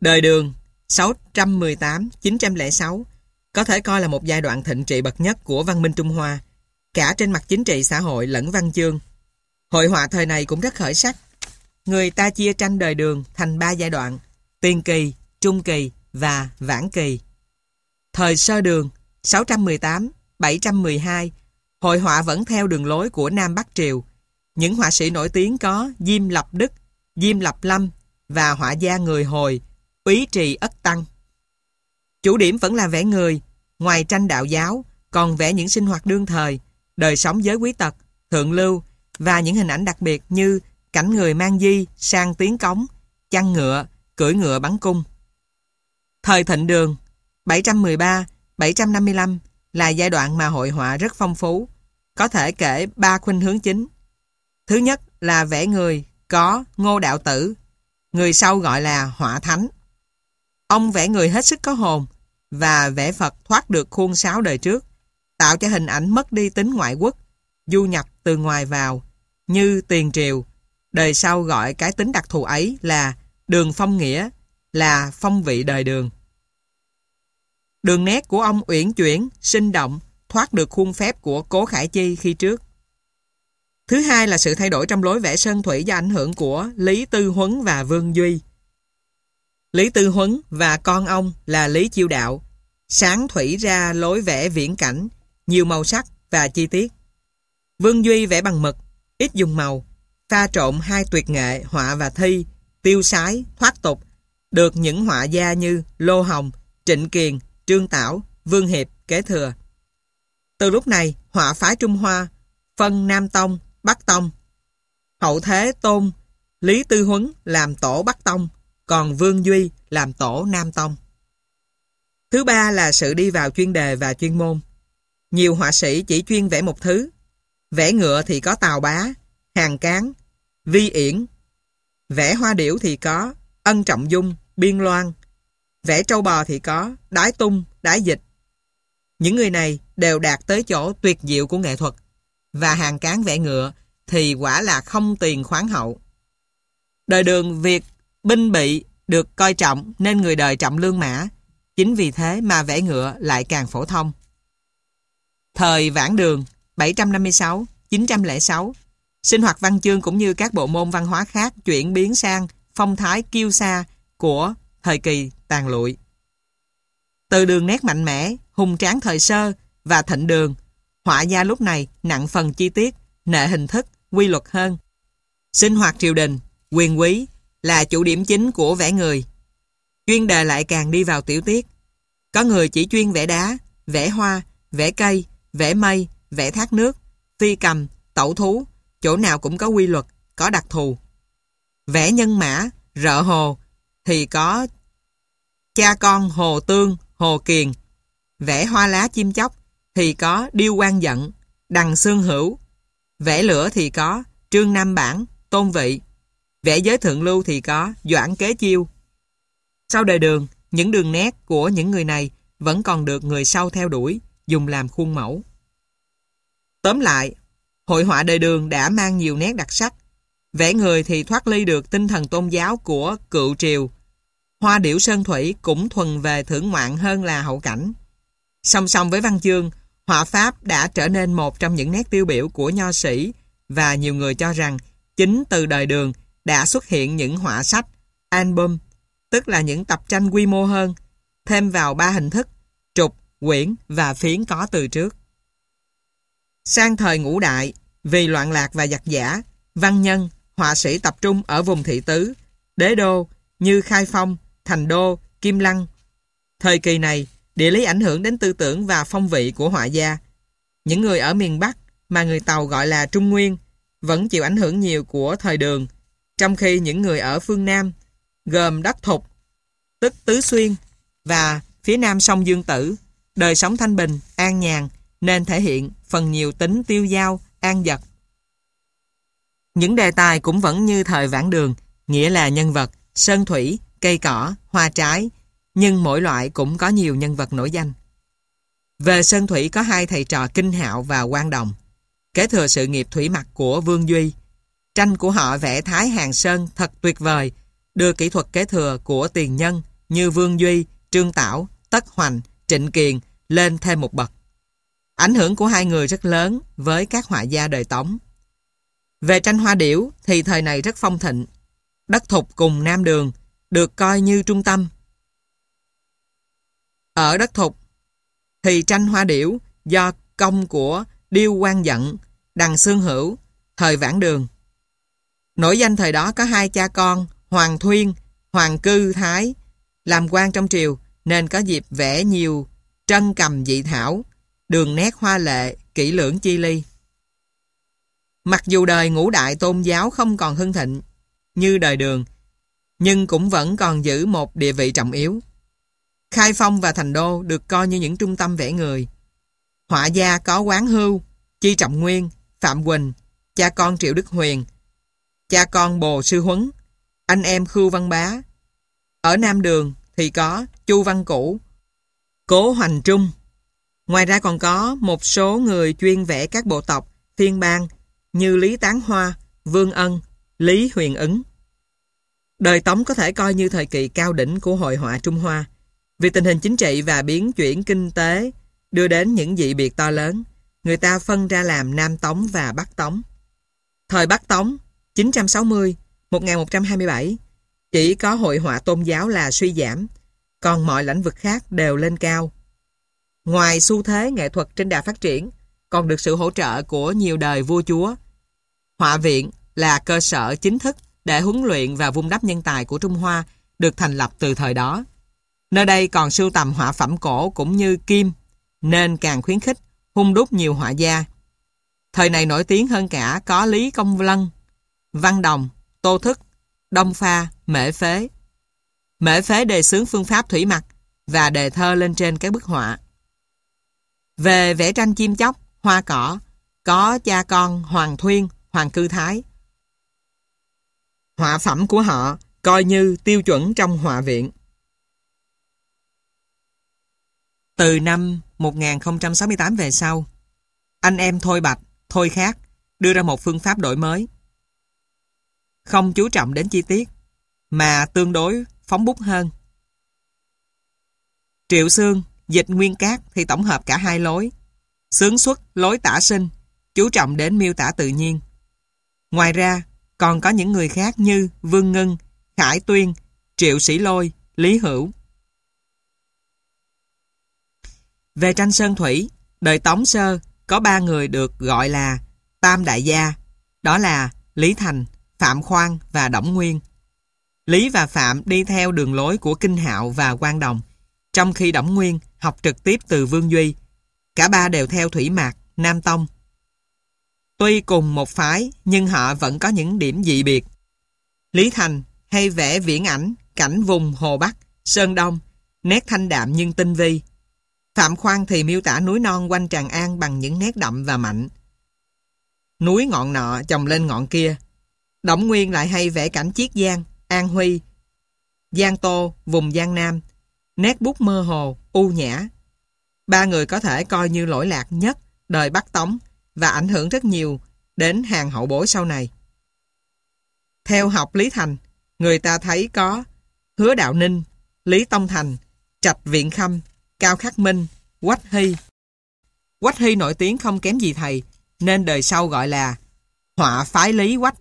S1: Đời Đường sáu trăm mười tám đến chín trăm lẻ sáu có thể coi là một giai đoạn thịnh trị bậc nhất của văn minh Trung Hoa, cả trên mặt chính trị xã hội lẫn văn chương. Hội họa thời này cũng rất khởi sắc. Người ta chia tranh đời Đường thành ba giai đoạn: tiền kỳ, trung kỳ và vãn kỳ. Thời sơ Đường sáu trăm mười tám đến bảy trăm mười hai, hội họa vẫn theo đường lối của Nam Bắc Triều. Những họa sĩ nổi tiếng có Diêm Lập Đức, Diêm Lập Lâm và họa gia người Hồi, Úy Trì Ất Tăng. Chủ điểm vẫn là vẽ người, ngoài tranh đạo giáo, còn vẽ những sinh hoạt đương thời, đời sống giới quý tộc, thượng lưu và những hình ảnh đặc biệt như cảnh người mang di sang tiến cống, chăn ngựa, cưỡi ngựa bắn cung. Thời Thịnh Đường bảy trăm mười ba đến bảy trăm năm mươi lăm là giai đoạn mà hội họa rất phong phú, có thể kể ba khuynh hướng chính. Thứ nhất là vẽ người có Ngô Đạo Tử, người sau gọi là họa thánh. Ông vẽ người hết sức có hồn và vẽ Phật thoát được khuôn sáo đời trước, tạo cho hình ảnh mất đi tính ngoại quốc, du nhập từ ngoài vào, như tiền triều. Đời sau gọi cái tính đặc thù ấy là đường phong nghĩa, là phong vị đời Đường. Đường nét của ông uyển chuyển, sinh động, thoát được khuôn phép của Cố Khải Chi khi trước. Thứ hai là sự thay đổi trong lối vẽ sơn thủy do ảnh hưởng của Lý Tư Huấn và Vương Duy. Lý Tư Huấn và con ông là Lý Chiêu Đạo sáng thủy ra lối vẽ viễn cảnh, nhiều màu sắc và chi tiết. Vương Duy vẽ bằng mực, ít dùng màu, pha trộn hai tuyệt nghệ họa và thi, tiêu sái, thoát tục, được những họa gia như Lô Hồng, Trịnh Kiền, Trương Tảo, Vương Hiệp kế thừa. Từ lúc này, họa phái Trung Hoa phân Nam Tông, Bắc Tông. Hậu thế tôn Lý Tư Huấn làm tổ Bắc Tông, còn Vương Duy làm tổ Nam Tông. Thứ ba là sự đi vào chuyên đề và chuyên môn. Nhiều họa sĩ chỉ chuyên vẽ một thứ. Vẽ ngựa thì có Tào Bá, Hàn Cán, Vi Yển. Vẽ hoa điểu thì có Ân Trọng Dung, Biên Loan. Vẽ trâu bò thì có Đái Tung, Đái Dịch. Những người này đều đạt tới chỗ tuyệt diệu của nghệ thuật, và Hàn Cán vẽ ngựa thì quả là không tiền khoáng hậu. Đời Đường việc binh bị được coi trọng nên người đời trọng lương mã, chính vì thế mà vẽ ngựa lại càng phổ thông. Thời Vãn Đường bảy trăm năm mươi sáu đến chín trăm lẻ sáu, sinh hoạt văn chương cũng như các bộ môn văn hóa khác chuyển biến sang phong thái kiêu sa của thời kỳ tàn lụi. Từ đường nét mạnh mẽ, hùng tráng thời sơ và Thịnh Đường, họa gia lúc này nặng phần chi tiết, nệ hình thức, quy luật hơn. Sinh hoạt triều đình, quyền quý là chủ điểm chính của vẽ người. Chuyên đề lại càng đi vào tiểu tiết. Có người chỉ chuyên vẽ đá, vẽ hoa, vẽ cây, vẽ mây, vẽ thác nước, phi cầm, tẩu thú, chỗ nào cũng có quy luật, có đặc thù. Vẽ nhân mã, rợ hồ thì có cha con Hồ Tương, Hồ Kiền. Vẽ hoa lá chim chóc thì có Điêu Quang Dận, Đằng Xương Hữu. Vẽ lửa thì có Trương Nam Bản, Tôn Vị. Vẽ giới thượng lưu thì có Doãn Kế Chiêu. Sau đời Đường, những đường nét của những người này vẫn còn được người sau theo đuổi, dùng làm khuôn mẫu. Tóm lại, hội họa đời Đường đã mang nhiều nét đặc sắc. Vẽ người thì thoát ly được tinh thần tôn giáo của cựu triều. Hoa điểu sơn thủy cũng thuần về thưởng ngoạn hơn là hậu cảnh. Song song với văn chương, họa pháp đã trở nên một trong những nét tiêu biểu của nho sĩ, và nhiều người cho rằng chính từ đời Đường đã xuất hiện những họa sách, album, tức là những tập tranh quy mô hơn, thêm vào ba hình thức, trục, quyển và phiến có từ trước. Sang thời Ngũ Đại, vì loạn lạc và giặc giã, văn nhân, họa sĩ tập trung ở vùng thị tứ, đế đô như Khai Phong, Thành Đô, Kim Lăng. Thời kỳ này, địa lý ảnh hưởng đến tư tưởng và phong vị của họa gia. Những người ở miền Bắc mà người Tàu gọi là Trung Nguyên vẫn chịu ảnh hưởng nhiều của thời Đường, trong khi những người ở phương Nam gồm đất Thục, tức Tứ Xuyên, và phía nam sông Dương Tử, đời sống thanh bình, an nhàn nên thể hiện phần nhiều tính tiêu dao, an dật. Những đề tài cũng vẫn như thời Vãn Đường, nghĩa là nhân vật, sơn thủy, cây cỏ, hoa trái, nhưng mỗi loại cũng có nhiều nhân vật nổi danh. Về sơn thủy có hai thầy trò Kinh Hạo và Quang Đồng, kế thừa sự nghiệp thủy mặc của Vương Duy. Tranh của họ vẽ Thái Hàng Sơn thật tuyệt vời, đưa kỹ thuật kế thừa của Tiền Nhân, như Vương Duy, Trương Tảo, Tất Hoành, Trịnh Kiền lên thêm một bậc. Ảnh hưởng của hai người rất lớn với các họa gia đời Tống. Về tranh hoa điểu thì thời này rất phong thịnh. Đất Thục cùng Nam Đường được coi như trung tâm. Ở Đất Thục thì tranh hoa điểu do công của Điêu Quang Dận, Đằng Xương Hữu, thời Vãn Đường. Nổi danh thời đó có hai cha con Hoàng Thuyên, Hoàng Cư Thái làm quan trong triều nên có dịp vẽ nhiều trân cầm dị thảo, đường nét hoa lệ, kỹ lưỡng chi ly. Mặc dù đời ngũ đại tôn giáo không còn hưng thịnh như đời Đường, nhưng cũng vẫn còn giữ một địa vị trọng yếu. Khai Phong và Thành Đô được coi như những trung tâm vẽ người. Họa gia có Quán Hưu, Chi Trọng Nguyên, Phạm Quỳnh, cha con Triệu Đức Huyền, cha con Bồ Sư Huấn, anh em Khưu Văn Bá. Ở Nam Đường thì có Chu Văn Cũ, Cố Hoành Trung. Ngoài ra còn có một số người chuyên vẽ các bộ tộc, phiên bang như Lý Tán Hoa, Vương Ân, Lý Huyền Ứng. Đời Tống có thể coi như thời kỳ cao đỉnh của hội họa Trung Hoa, vì tình hình chính trị và biến chuyển kinh tế đưa đến những dị biệt to lớn. Người ta phân ra làm Nam Tống và Bắc Tống. Thời Bắc Tống chín trăm sáu mươi đến một nghìn một trăm hai mươi bảy chỉ có hội họa tôn giáo là suy giảm, còn mọi lĩnh vực khác đều lên cao. Ngoài xu thế nghệ thuật trên đà phát triển, còn được sự hỗ trợ của nhiều đời vua chúa. Họa viện là cơ sở chính thức để huấn luyện và vun đắp nhân tài của Trung Hoa được thành lập từ thời đó. Nơi đây còn sưu tầm họa phẩm cổ cũng như kim, nên càng khuyến khích hun đúc nhiều họa gia. Thời này nổi tiếng hơn cả có Lý Công Lân, Văn Đồng, Tô Thức, Đông Pha, Mễ Phế. Mễ Phế đề xướng phương pháp thủy mặc và đề thơ lên trên các bức họa. Về vẽ tranh chim chóc, hoa cỏ, có cha con Hoàng Thuyên, Hoàng Cư Thái. Họa phẩm của họ coi như tiêu chuẩn trong họa viện. Từ năm một nghìn không trăm sáu mươi tám về sau, anh em Thôi Bạch, Thôi Khác đưa ra một phương pháp đổi mới. Không chú trọng đến chi tiết, mà tương đối phóng bút hơn. Triệu Xương, Dịch Nguyên Cát thì tổng hợp cả hai lối. Xướng xuất lối tả sinh, chú trọng đến miêu tả tự nhiên. Ngoài ra, còn có những người khác như Vương Ngân, Khải Tuyên, Triệu Sĩ Lôi, Lý Hữu. Về tranh sơn thủy, đời Tống sơ có ba người được gọi là Tam Đại Gia, đó là Lý Thành, Phạm Khoan và Đổng Nguyên. Lý và Phạm đi theo đường lối của Kinh Hạo và Quang Đồng, trong khi Đổng Nguyên học trực tiếp từ Vương Duy. Cả ba đều theo thủy mạc, Nam Tông. Tuy cùng một phái, nhưng họ vẫn có những điểm dị biệt. Lý Thành hay vẽ viễn ảnh, cảnh vùng Hồ Bắc, Sơn Đông, nét thanh đạm nhưng tinh vi. Phạm Khoan thì miêu tả núi non quanh Tràng An bằng những nét đậm và mạnh. Núi ngọn nọ chồng lên ngọn kia. Đổng Nguyên lại hay vẽ cảnh Chiết Giang, An Huy, Giang Tô, vùng Giang Nam, nét bút mơ hồ, u nhã. Ba người có thể coi như lỗi lạc nhất đời Bắc Tống và ảnh hưởng rất nhiều đến hàng hậu bối sau này. Theo học Lý Thành, người ta thấy có Hứa Đạo Ninh, Lý Tông Thành, Trạch Viện Khâm, Cao Khắc Minh, Quách Hy. Quách Hy nổi tiếng không kém gì thầy, nên đời sau gọi là họa phái Lý Quách.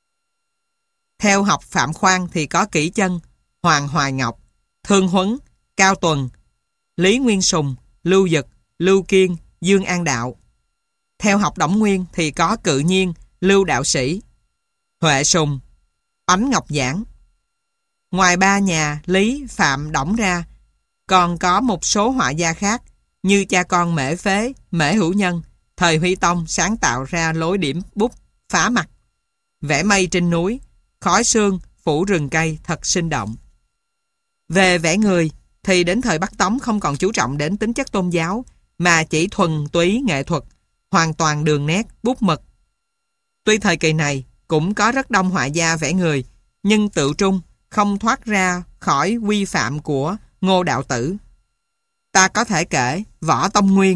S1: Theo học Phạm Khoan thì có Kỷ Chân, Hoàng Hoài Ngọc, Thương Huấn, Cao Tuần, Lý Nguyên Sùng, Lưu Dực, Lưu Kiên, Dương An Đạo. Theo học Đổng Nguyên thì có Cự Nhiên, Lưu Đạo Sĩ, Huệ Sùng, Ánh Ngọc Giảng. Ngoài ba nhà Lý, Phạm, Đổng ra, còn có một số họa gia khác như cha con Mễ Phế, Mễ Hữu Nhân, thời Huy Tông sáng tạo ra lối điểm bút phá mặt, vẽ mây trên núi, khói sương, phủ rừng cây thật sinh động. Về vẽ người thì đến thời Bắc Tống không còn chú trọng đến tính chất tôn giáo mà chỉ thuần túy nghệ thuật, hoàn toàn đường nét, bút mực. Tuy thời kỳ này cũng có rất đông họa gia vẽ người, nhưng tự trung không thoát ra khỏi quy phạm của Ngô Đạo Tử. Ta có thể kể Võ Tông Nguyên,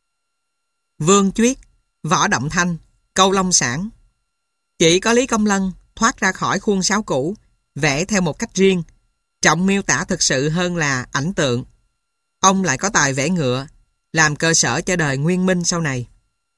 S1: Vương Chuyết, Võ Động Thanh, Câu Long Sản. Chỉ có Lý Công Lân thoát ra khỏi khuôn sáo cũ, vẽ theo một cách riêng, trọng miêu tả thực sự hơn là ảnh tượng. Ông lại có tài vẽ ngựa, làm cơ sở cho đời Nguyên Minh sau này.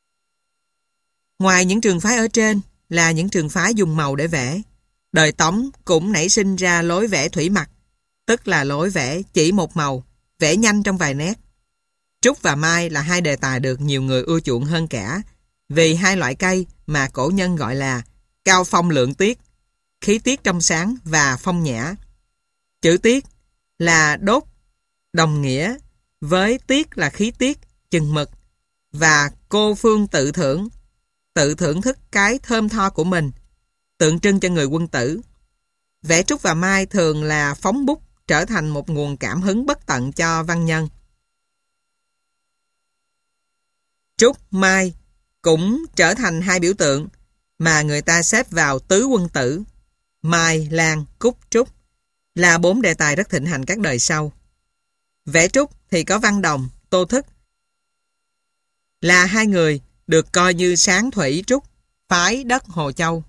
S1: Ngoài những trường phái ở trên là những trường phái dùng màu để vẽ, đời Tống cũng nảy sinh ra lối vẽ thủy mặc, tức là lối vẽ chỉ một màu, vẽ nhanh trong vài nét. Trúc và mai là hai đề tài được nhiều người ưa chuộng hơn cả, vì hai loại cây mà cổ nhân gọi là cao phong lượng tiết, khí tiết trong sáng và phong nhã. Chữ tiết là đốt đồng nghĩa với tiết là khí tiết, chừng mực, và cô phương tự thưởng, tự thưởng thức cái thơm tho của mình, tượng trưng cho người quân tử. Vẽ trúc và mai thường là phóng bút trở thành một nguồn cảm hứng bất tận cho văn nhân. Trúc, mai cũng trở thành hai biểu tượng mà người ta xếp vào tứ quân tử. Mai, lan, cúc, trúc là bốn đề tài rất thịnh hành các đời sau. Vẽ trúc thì có Văn Đồng, Tô Thức, là hai người được coi như sáng thủy trúc, phái đất Hồ Châu.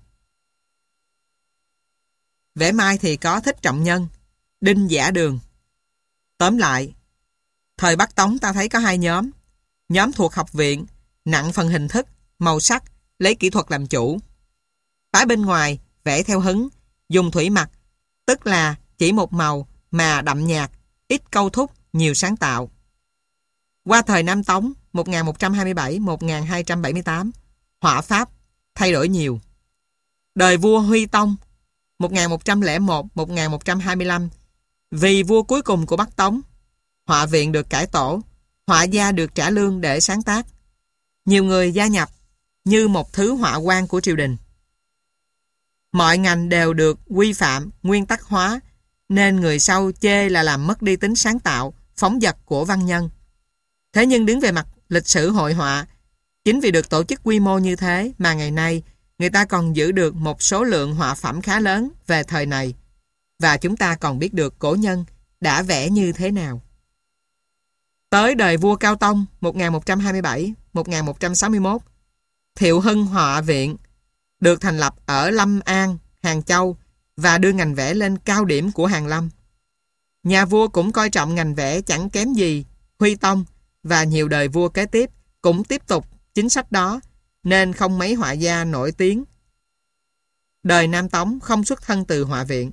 S1: Vẽ mai thì có Thích Trọng Nhân, Đinh Giả Đường. Tóm lại, thời Bắc Tống ta thấy có hai nhóm. Nhóm thuộc học viện, nặng phần hình thức, màu sắc, lấy kỹ thuật làm chủ. Phái bên ngoài, vẽ theo hứng, dùng thủy mặc, tức là chỉ một màu mà đậm nhạt, ít câu thúc, nhiều sáng tạo. Qua thời Nam Tống một nghìn một trăm hai mươi bảy đến một nghìn hai trăm bảy mươi tám, họa pháp thay đổi nhiều. Đời vua Huy Tông một nghìn một trăm lẻ một đến một nghìn một trăm hai mươi lăm, vì vua cuối cùng của Bắc Tống, họa viện được cải tổ, họa gia được trả lương để sáng tác. Nhiều người gia nhập như một thứ họa quan của triều đình. Mọi ngành đều được quy phạm, nguyên tắc hóa, nên người sau chê là làm mất đi tính sáng tạo, phóng dật của văn nhân. Thế nhưng đứng về mặt lịch sử hội họa, chính vì được tổ chức quy mô như thế mà ngày nay người ta còn giữ được một số lượng họa phẩm khá lớn về thời này, và chúng ta còn biết được cổ nhân đã vẽ như thế nào. Tới đời vua Cao Tông một nghìn một trăm hai mươi bảy đến một nghìn một trăm sáu mươi mốt, Thiệu Hưng Họa Viện được thành lập ở Lâm An, Hàng Châu và đưa ngành vẽ lên cao điểm của Hàn Lâm. Nhà vua cũng coi trọng ngành vẽ chẳng kém gì Huy Tông, và nhiều đời vua kế tiếp cũng tiếp tục chính sách đó, nên không mấy họa gia nổi tiếng đời Nam Tống không xuất thân từ họa viện.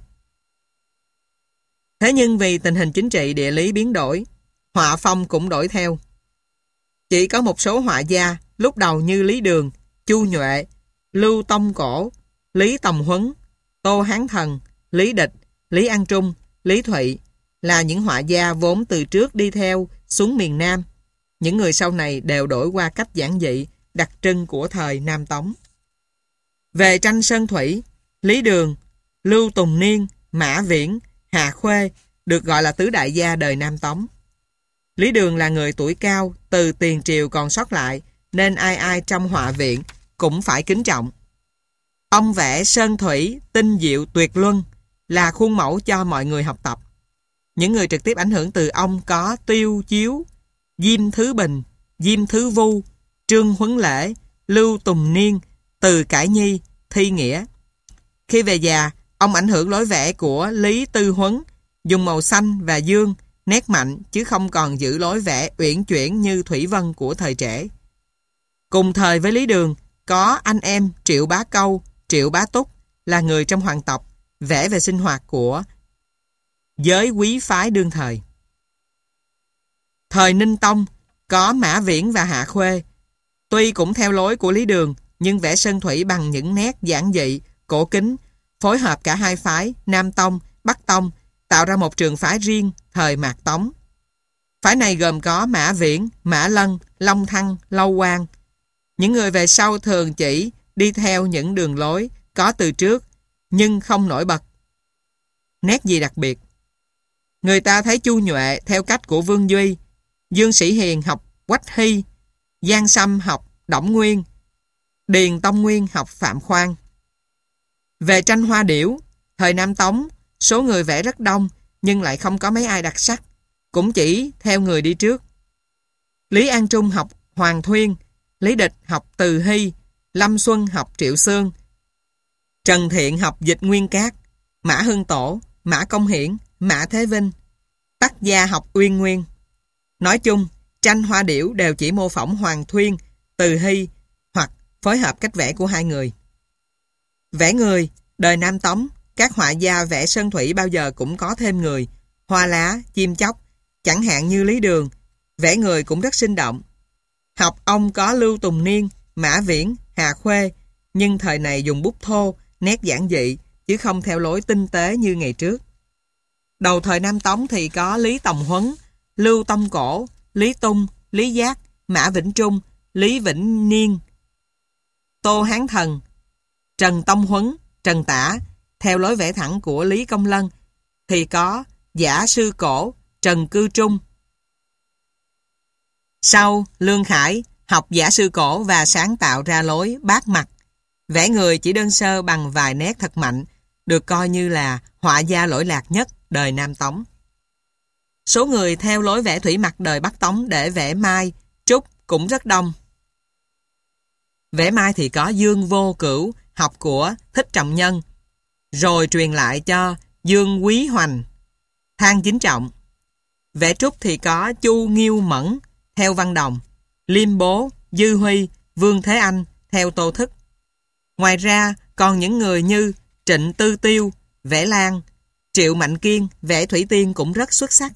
S1: Thế nhưng vì tình hình chính trị địa lý biến đổi, họa phong cũng đổi theo. Chỉ có một số họa gia lúc đầu như Lý Đường, Chu Nhuệ, Lưu Tông Cổ, Lý Tòng Huấn, Tô Hán Thần, Lý Địch, Lý An Trung, Lý Thụy là những họa gia vốn từ trước đi theo xuống miền Nam. Những người sau này đều đổi qua cách giản dị, đặc trưng của thời Nam Tống. Về tranh sơn thủy, Lý Đường, Lưu Tùng Niên, Mã Viễn, Hà Khuê được gọi là tứ đại gia đời Nam Tống. Lý Đường là người tuổi cao, từ tiền triều còn sót lại, nên ai ai trong họa viện cũng phải kính trọng. Ông vẽ sơn thủy, tinh diệu tuyệt luân, là khuôn mẫu cho mọi người học tập. Những người trực tiếp ảnh hưởng từ ông có Tiêu Chiếu, Diêm Thứ Bình, Diêm Thứ Vu, Trương Huấn Lễ, Lưu Tùng Niên, Từ Cải Nhi, Thi Nghĩa. Khi về già, ông ảnh hưởng lối vẽ của Lý Tư Huấn, dùng màu xanh và dương, nét mạnh chứ không còn giữ lối vẽ uyển chuyển như Thủy Vân của thời trẻ. Cùng thời với Lý Đường, có anh em Triệu Bá Câu, Triệu Bá Túc là người trong hoàng tộc, vẽ về sinh hoạt của giới quý phái đương thời. Thời Ninh Tông, có Mã Viễn và Hạ Khuê, tuy cũng theo lối của Lý Đường, nhưng vẽ sơn thủy bằng những nét giản dị, cổ kính, phối hợp cả hai phái Nam Tông, Bắc Tông, tạo ra một trường phái riêng thời Mạc Tống. Phái này gồm có Mã Viễn, Mã Lân, Long Thăng, Lâu Quang. Những người về sau thường chỉ đi theo những đường lối có từ trước, nhưng không nổi bật nét gì đặc biệt. Người ta thấy Chu Nhuệ theo cách của Vương Duy, Dương Sĩ Hiền học Quách Hy, Giang Sâm học Đổng Nguyên, Điền Tông Nguyên học Phạm Khoan. Về tranh hoa điểu, thời Nam Tống, số người vẽ rất đông nhưng lại không có mấy ai đặc sắc, cũng chỉ theo người đi trước. Lý An Trung học Hoàng Thuyên, Lý Địch học Từ Hy, Lâm Xuân học Triệu Xương, Trần Thiện học Dịch Nguyên Cát, Mã Hưng Tổ, Mã Công Hiển, Mã Thế Vinh, tác gia học Uyên Nguyên. Nói chung, tranh Hoa Điểu đều chỉ mô phỏng Hoàng Thuyên, Từ Hy hoặc phối hợp cách vẽ của hai người. Vẽ người, đời Nam Tống, các họa gia vẽ sơn thủy bao giờ cũng có thêm người, hoa lá, chim chóc, chẳng hạn như Lý Đường, vẽ người cũng rất sinh động. Học ông có Lưu Tùng Niên, Mã Viễn, Hà Khuê, nhưng thời này dùng bút thô, nét giản dị, chứ không theo lối tinh tế như ngày trước. Đầu thời Nam Tống thì có Lý Tòng Huấn, Lưu Tông Cổ, Lý Tung, Lý Giác, Mã Vĩnh Trung, Lý Vĩnh Niên, Tô Hán Thần, Trần Tông Huấn, Trần Tả. Theo lối vẽ thẳng của Lý Công Lân thì có Giả Sư Cổ, Trần Cư Trung. Sau, Lương Khải học Giả Sư Cổ và sáng tạo ra lối bát mặt. Vẽ người chỉ đơn sơ bằng vài nét thật mạnh, được coi như là họa gia lỗi lạc nhất đời Nam Tống. Số người theo lối vẽ thủy mặc đời Bắc Tống để vẽ mai, trúc cũng rất đông. Vẽ mai thì có Dương Vô Cửu, học của Thích Trọng Nhân, rồi truyền lại cho Dương Quý Hoành, Thang Chính Trọng. Vẽ trúc thì có Chu Nghiêu Mẫn, theo Văn Đồng, Liêm Bố, Dư Huy, Vương Thế Anh, theo Tô Thức. Ngoài ra, còn những người như Trịnh Tư Tiêu, vẽ lan, Triệu Mạnh Kiên, vẽ thủy tiên cũng rất xuất sắc.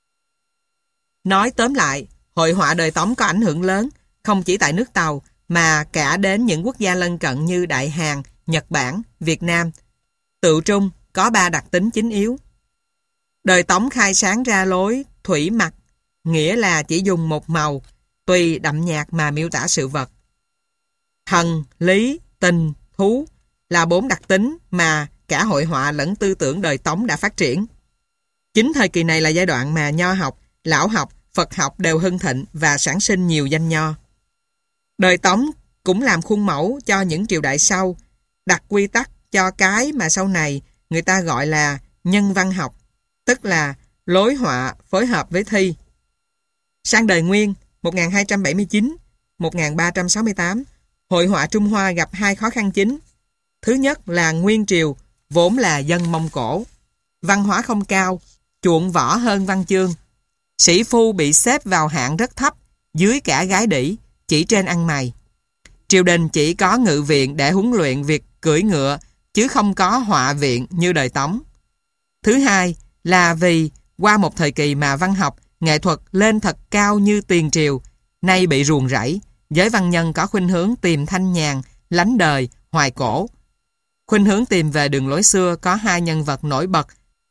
S1: Nói tóm lại, hội họa đời Tống có ảnh hưởng lớn, không chỉ tại nước Tàu, mà cả đến những quốc gia lân cận như Đại Hàn, Nhật Bản, Việt Nam. Tự trung có ba đặc tính chính yếu. Đời Tống khai sáng ra lối thủy mặc, nghĩa là chỉ dùng một màu, tùy đậm nhạt mà miêu tả sự vật. Thần, lý, tình, thú là bốn đặc tính mà cả hội họa lẫn tư tưởng đời Tống đã phát triển. Chính thời kỳ này là giai đoạn mà nho học, lão học, Phật học đều hưng thịnh và sản sinh nhiều danh nho. Đời Tống cũng làm khuôn mẫu cho những triều đại sau, đặt quy tắc cho cái mà sau này người ta gọi là nhân văn học, tức là lối họa phối hợp với thi. Sang đời Nguyên một nghìn hai trăm bảy mươi chín đến một nghìn ba trăm sáu mươi tám, hội họa Trung Hoa gặp hai khó khăn chính. Thứ nhất là Nguyên Triều vốn là dân Mông Cổ, văn hóa không cao, chuộng võ hơn văn chương. Sĩ phu bị xếp vào hạng rất thấp, dưới cả gái đĩ, chỉ trên ăn mày. Triều đình chỉ có ngự viện để huấn luyện việc cưỡi ngựa, chứ không có họa viện như đời Tống. Thứ hai là vì qua một thời kỳ mà văn học, nghệ thuật lên thật cao như tiền triều, nay bị ruồng rẫy, giới văn nhân có khuynh hướng tìm thanh nhàn, lánh đời, hoài cổ. Khuynh hướng tìm về đường lối xưa có hai nhân vật nổi bật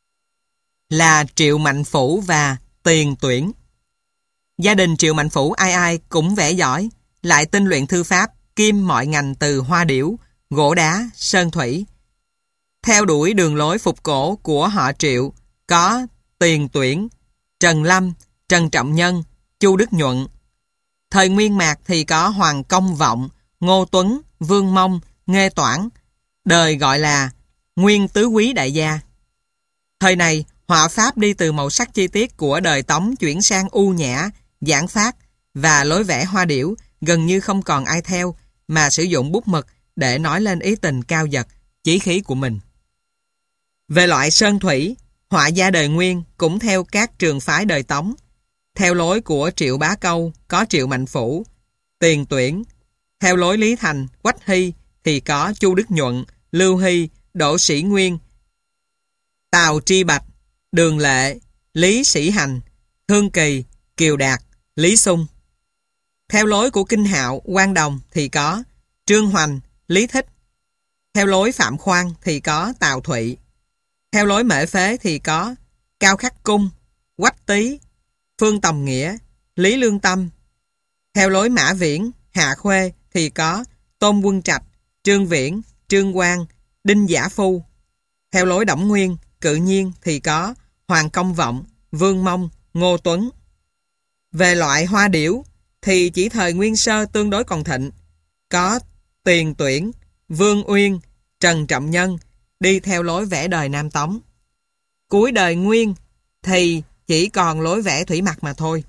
S1: là Triệu Mạnh Phủ và Tiền Tuyển. Gia đình Triệu Mạnh Phủ ai ai cũng vẽ giỏi, lại tinh luyện thư pháp, kiêm mọi ngành từ hoa điểu, gỗ đá, sơn thủy. Theo đuổi đường lối phục cổ của họ Triệu có Tiền Tuyển, Trần Lâm, Trần Trọng Nhân, Chu Đức Nhuận. Thời Nguyên Mạc thì có Hoàng Công Vọng, Ngô Tuấn, Vương Mông, Nghê Toản, đời gọi là Nguyên Tứ Quý Đại Gia. Thời này, họa pháp đi từ màu sắc chi tiết của đời Tống chuyển sang u nhã, giản phát và lối vẽ hoa điểu gần như không còn ai theo, mà sử dụng bút mực để nói lên ý tình cao dật, chí khí của mình. Về loại sơn thủy, họa gia đời Nguyên cũng theo các trường phái đời Tống. Theo lối của Triệu Bá Câu có Triệu Mạnh Phủ, Tiền Tuyển. Theo lối Lý Thành, Quách Hy thì có Chu Đức Nhuận, Lưu Hy, Đỗ Sĩ Nguyên, Tào Tri Bạch, Đường Lệ, Lý Sĩ Hành, Thương Kỳ, Kiều Đạt, Lý Sung. Theo lối của Kinh Hạo, Quang Đồng thì có Trương Hoành, Lý Thích. Theo lối Phạm Khoan thì có Tào Thụy. Theo lối Mễ Phế thì có Cao Khắc Cung, Quách Tý, Phương Tòng Nghĩa, Lý Lương Tâm. Theo lối Mã Viễn, Hạ Khuê thì có Tôn Quân Trạch, Trương Viễn, Trương Quang, Đinh Giả Phu. Theo lối Đổng Nguyên, Cự Nhiên thì có Hoàng Công Vọng, Vương Mông, Ngô Tuấn. Về loại hoa điểu thì chỉ thời Nguyên Sơ tương đối còn thịnh, có Tiền Tuyển, Vương Uyên, Trần Trọng Nhân đi theo lối vẽ đời Nam Tống. Cuối đời Nguyên thì chỉ còn lối vẽ thủy mặc mà thôi.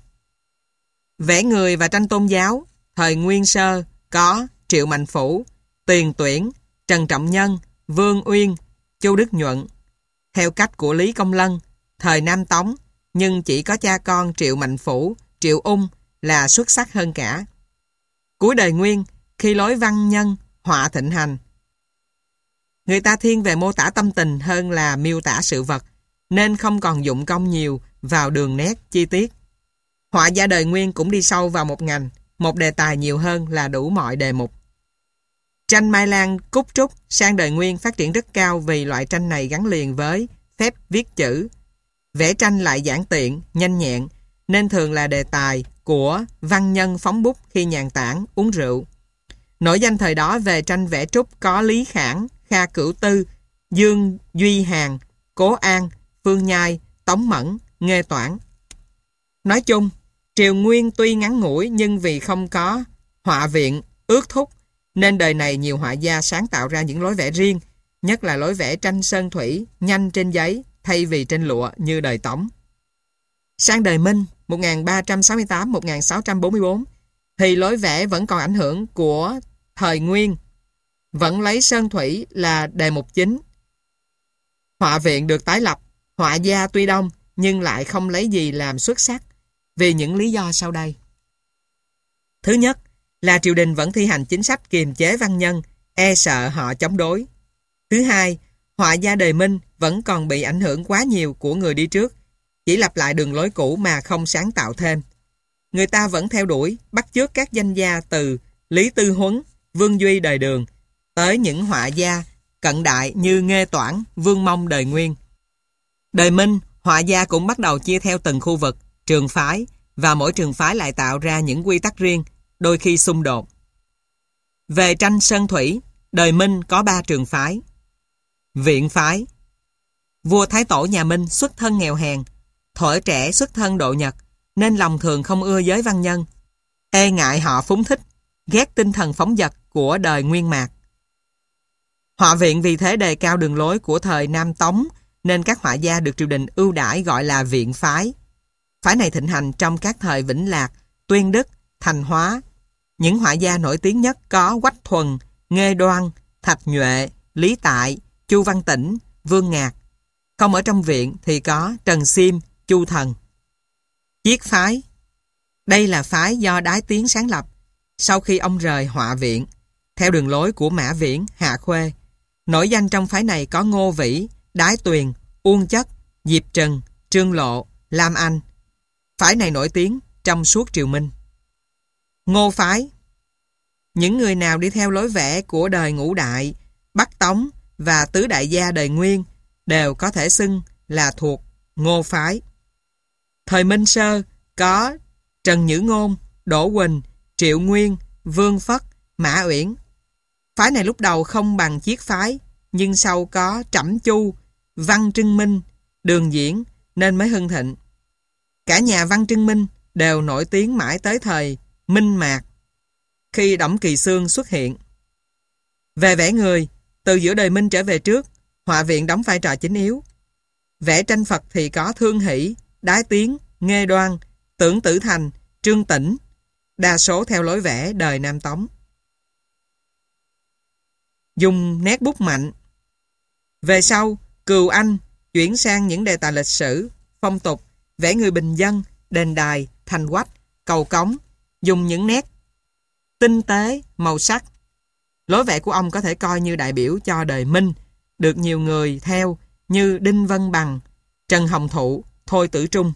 S1: Vẽ người và tranh tôn giáo, thời Nguyên Sơ có Triệu Mạnh Phủ, Tiền Tuyển, Trần Trọng Nhân, Vương Uyên, Chu Đức Nhuận. Theo cách của Lý Công Lân thời Nam Tống, nhưng chỉ có cha con Triệu Mạnh Phủ, Triệu Ung là xuất sắc hơn cả. Cuối đời Nguyên, khi lối văn nhân, họa thịnh hành, người ta thiên về mô tả tâm tình hơn là miêu tả sự vật, nên không còn dụng công nhiều vào đường nét chi tiết. Họa gia đời Nguyên cũng đi sâu vào một ngành, một đề tài nhiều hơn là đủ mọi đề mục. Tranh Mai Lan Cúc Trúc sang đời Nguyên phát triển rất cao vì loại tranh này gắn liền với phép viết chữ. Vẽ tranh lại giản tiện, nhanh nhẹn, nên thường là đề tài của văn nhân phóng bút khi nhàn tản, uống rượu. Nổi danh thời đó về tranh vẽ trúc có Lý Khảng, Kha Cửu Tư, Dương Duy Hàn, Cố An, Phương Nhai, Tống Mẫn, Nghê Toản. Nói chung, triều Nguyên tuy ngắn ngủi nhưng vì không có họa viện ước thúc, nên đời này nhiều họa gia sáng tạo ra những lối vẽ riêng, nhất là lối vẽ tranh sơn thủy, nhanh trên giấy thay vì trên lụa như đời Tống. Sang đời Minh một nghìn ba trăm sáu mươi tám đến một nghìn sáu trăm bốn mươi tư thì lối vẽ vẫn còn ảnh hưởng của thời Nguyên, vẫn lấy sơn thủy là đề mục chính. Họa viện được tái lập, họa gia tuy đông nhưng lại không lấy gì làm xuất sắc vì những lý do sau đây. Thứ nhất là triều đình vẫn thi hành chính sách kiềm chế văn nhân, e sợ họ chống đối. Thứ hai, họa gia đời Minh vẫn còn bị ảnh hưởng quá nhiều của người đi trước, chỉ lặp lại đường lối cũ mà không sáng tạo thêm. Người ta vẫn theo đuổi, bắt chước các danh gia từ Lý Tư Huấn, Vương Duy đời Đường, tới những họa gia cận đại như Nghê Toản, Vương Mông đời Nguyên. Đời Minh, họa gia cũng bắt đầu chia theo từng khu vực, trường phái, và mỗi trường phái lại tạo ra những quy tắc riêng, đôi khi xung đột. Về tranh sơn thủy, đời Minh có ba trường phái. Viện phái. Vua Thái Tổ nhà Minh xuất thân nghèo hèn, thuở trẻ xuất thân độ nhật, nên lòng thường không ưa giới văn nhân, e ngại họ phúng thích, ghét tinh thần phóng dật của đời Nguyên Mạc. Họa viện vì thế đề cao đường lối của thời Nam Tống, nên các họa gia được triều đình ưu đãi gọi là viện phái. Phái này thịnh hành trong các thời Vĩnh Lạc, Tuyên Đức, Thành Hóa. Những họa gia nổi tiếng nhất có Quách Thuần, Nghê Đoan, Thạch Nhuệ, Lý Tại, Chu Văn Tĩnh, Vương Ngạc. Không ở trong viện thì có Trần Xiêm, Chu Thần. Chiết phái. Đây là phái do Đái Tiến sáng lập sau khi ông rời họa viện, theo đường lối của Mã Viễn, Hạ Khuê. Nổi danh trong phái này có Ngô Vĩ, Đái Tuyền, Uông Chất, Diệp Trần, Trương Lộ, Lam Anh. Phái này nổi tiếng trong suốt triều Minh. Ngô phái. Những người nào đi theo lối vẽ của đời Ngũ Đại, Bắc Tống và Tứ Đại gia đời Nguyên đều có thể xưng là thuộc Ngô phái. Thời Minh Sơ có Trần Nhữ Ngôn, Đỗ Quỳnh, Triệu Nguyên, Vương Phất, Mã Uyển. Phái này lúc đầu không bằng Chiết phái, nhưng sau có Trẩm Chu, Văn Trưng Minh, Đường Diễn nên mới hưng thịnh. Cả nhà Văn Trưng Minh đều nổi tiếng mãi tới thời Minh Mạc, khi Đổng Kỳ Xương xuất hiện. Về vẽ người, từ giữa đời Minh trở về trước, họa viện đóng vai trò chính yếu. Vẽ tranh Phật thì có Thương Hỷ, Đái Tiến, Nghê Đoan, Tưởng Tử Thành, Trương Tĩnh, đa số theo lối vẽ đời Nam Tống. Dùng nét bút mạnh. Về sau, Cừu Anh chuyển sang những đề tài lịch sử, phong tục, vẽ người bình dân, đền đài, thành quách, cầu cống, dùng những nét tinh tế, màu sắc. Lối vẽ của ông có thể coi như đại biểu cho đời Minh, được nhiều người theo như Đinh Vân Bằng, Trần Hồng Thụ, Thôi Tử Trung.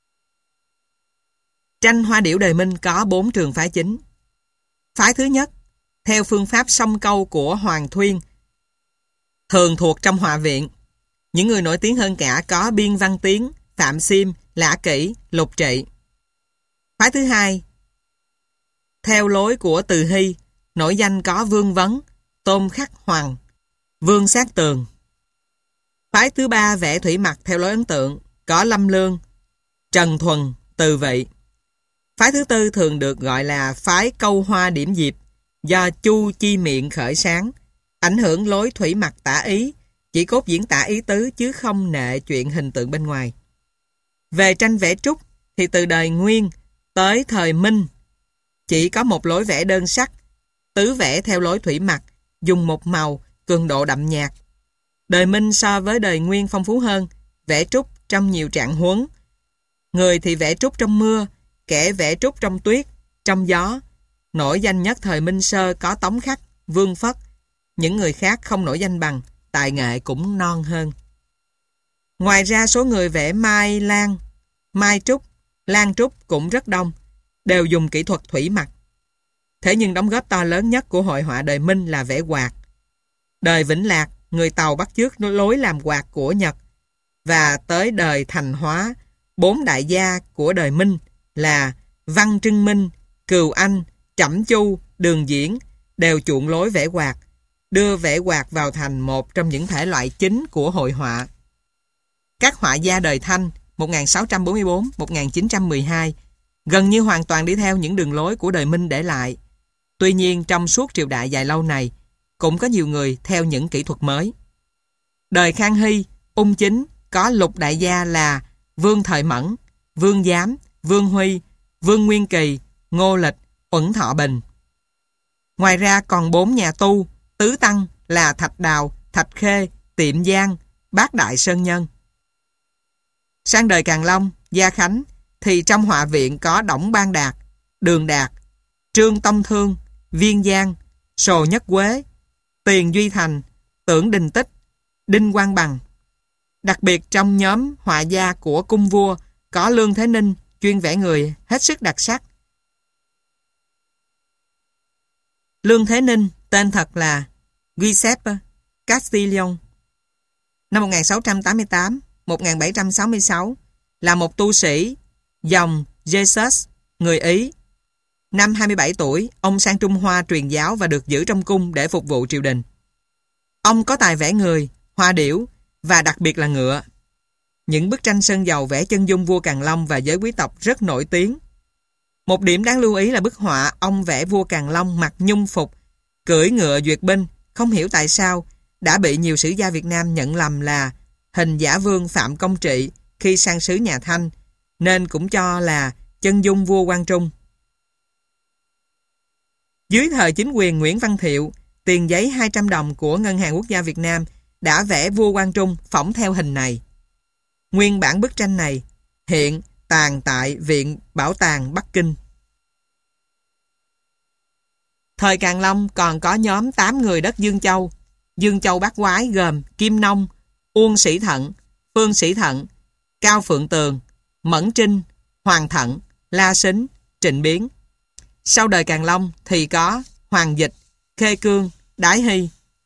S1: Tranh hoa điểu đời Minh có bốn trường phái chính. Phái thứ nhất, theo phương pháp song câu của Hoàng Thuyên, thường thuộc trong họa viện. Những người nổi tiếng hơn cả có Biên Văn Tiến, Phạm Xiêm, Lã Kỷ, Lục Trị. Phái thứ hai, theo lối của Từ Hy, nổi danh có Vương Vấn, Tôn Khắc Hoàng, Vương Sát Tường. Phái thứ ba vẽ thủy mặc theo lối ấn tượng, có Lâm Lương, Trần Thuần, Từ Vị. Phái thứ tư thường được gọi là phái câu hoa điểm diệp, do Chu Chi Miệng khởi sáng, ảnh hưởng lối thủy mặc tả ý, chỉ cốt diễn tả ý tứ chứ không nệ chuyện hình tượng bên ngoài. Về tranh vẽ trúc thì từ đời Nguyên tới thời Minh chỉ có một lối vẽ đơn sắc, tứ vẽ theo lối thủy mặc, dùng một màu, cường độ đậm nhạt. Đời Minh so với đời Nguyên phong phú hơn, vẽ trúc trong nhiều trạng huống. Người thì vẽ trúc trong mưa, kẻ vẽ trúc trong tuyết, trong gió. Nổi danh nhất thời Minh Sơ có Tống Khắc, Vương Phất. Những người khác không nổi danh bằng, tài nghệ cũng non hơn. Ngoài ra số người vẽ mai lan, mai trúc, lan trúc cũng rất đông, đều dùng kỹ thuật thủy mặc. Thế nhưng đóng góp to lớn nhất của hội họa đời Minh là vẽ quạt. Đời Vĩnh Lạc, người Tàu bắt chước lối làm quạt của Nhật, và tới đời Thành Hóa, bốn đại gia của đời Minh là Văn Trưng Minh, Cừu Anh, Chẩm Chu, Đường Diễn đều chuộng lối vẽ quạt, đưa vẽ quạt vào thành một trong những thể loại chính của hội họa. Các họa gia đời Thanh một nghìn sáu trăm bốn mươi tư đến một nghìn chín trăm mười hai gần như hoàn toàn đi theo những đường lối của đời Minh để lại. Tuy nhiên trong suốt triều đại dài lâu này cũng có nhiều người theo những kỹ thuật mới. Đời Khang Hy, Ung Chính có lục đại gia là Vương Thời Mẫn, Vương Giám, Vương Huy, Vương Nguyên Kỳ, Ngô Lịch, Uẩn Thọ Bình. Ngoài ra còn bốn nhà tu, tứ tăng là Thạch Đào, Thạch Khê, Tiệm Giang, Bát Đại Sơn Nhân. Sang đời Càn Long, Gia Khánh thì trong họa viện có Đổng Ban Đạt, Đường Đạt, Trương Tông Thương, Viên Giang, Sồ Nhất Quế, Tiền Duy Thành, Tưởng Đình Tích, Đinh Quang Bằng. Đặc biệt trong nhóm họa gia của cung vua có Lương Thế Ninh, chuyên vẽ người hết sức đặc sắc. Lương Thế Ninh tên thật là Giuseppe Castiglione. Năm một nghìn sáu trăm tám mươi tám đến một nghìn bảy trăm sáu mươi sáu là một tu sĩ dòng Jesus, người Ý. Năm hai mươi bảy tuổi, ông sang Trung Hoa truyền giáo và được giữ trong cung để phục vụ triều đình. Ông có tài vẽ người, hoa điểu và đặc biệt là ngựa. Những bức tranh sơn dầu vẽ chân dung vua Càn Long và giới quý tộc rất nổi tiếng. Một điểm đáng lưu ý là bức họa ông vẽ vua Càn Long mặc nhung phục, cưỡi ngựa duyệt binh, không hiểu tại sao đã bị nhiều sử gia Việt Nam nhận lầm là hình giả vương Phạm Công Trị khi sang sứ nhà Thanh, nên cũng cho là chân dung vua Quang Trung. Dưới thời chính quyền Nguyễn Văn Thiệu, tiền giấy hai trăm đồng của Ngân hàng Quốc gia Việt Nam đã vẽ vua Quang Trung phỏng theo hình này. Nguyên bản bức tranh này hiện tàng tại Viện Bảo tàng Bắc Kinh. Thời Càn Long còn có nhóm tám người đất Dương Châu. Dương Châu bát quái gồm Kim Nông, Uông Sĩ Thận, Phương Sĩ Thận, Cao Phượng Tường, Mẫn Trinh, Hoàng Thận, La Sính, Trịnh Biến. Sau đời Càn Long thì có Hoàng Dịch, Khê Cương, Đái Hy.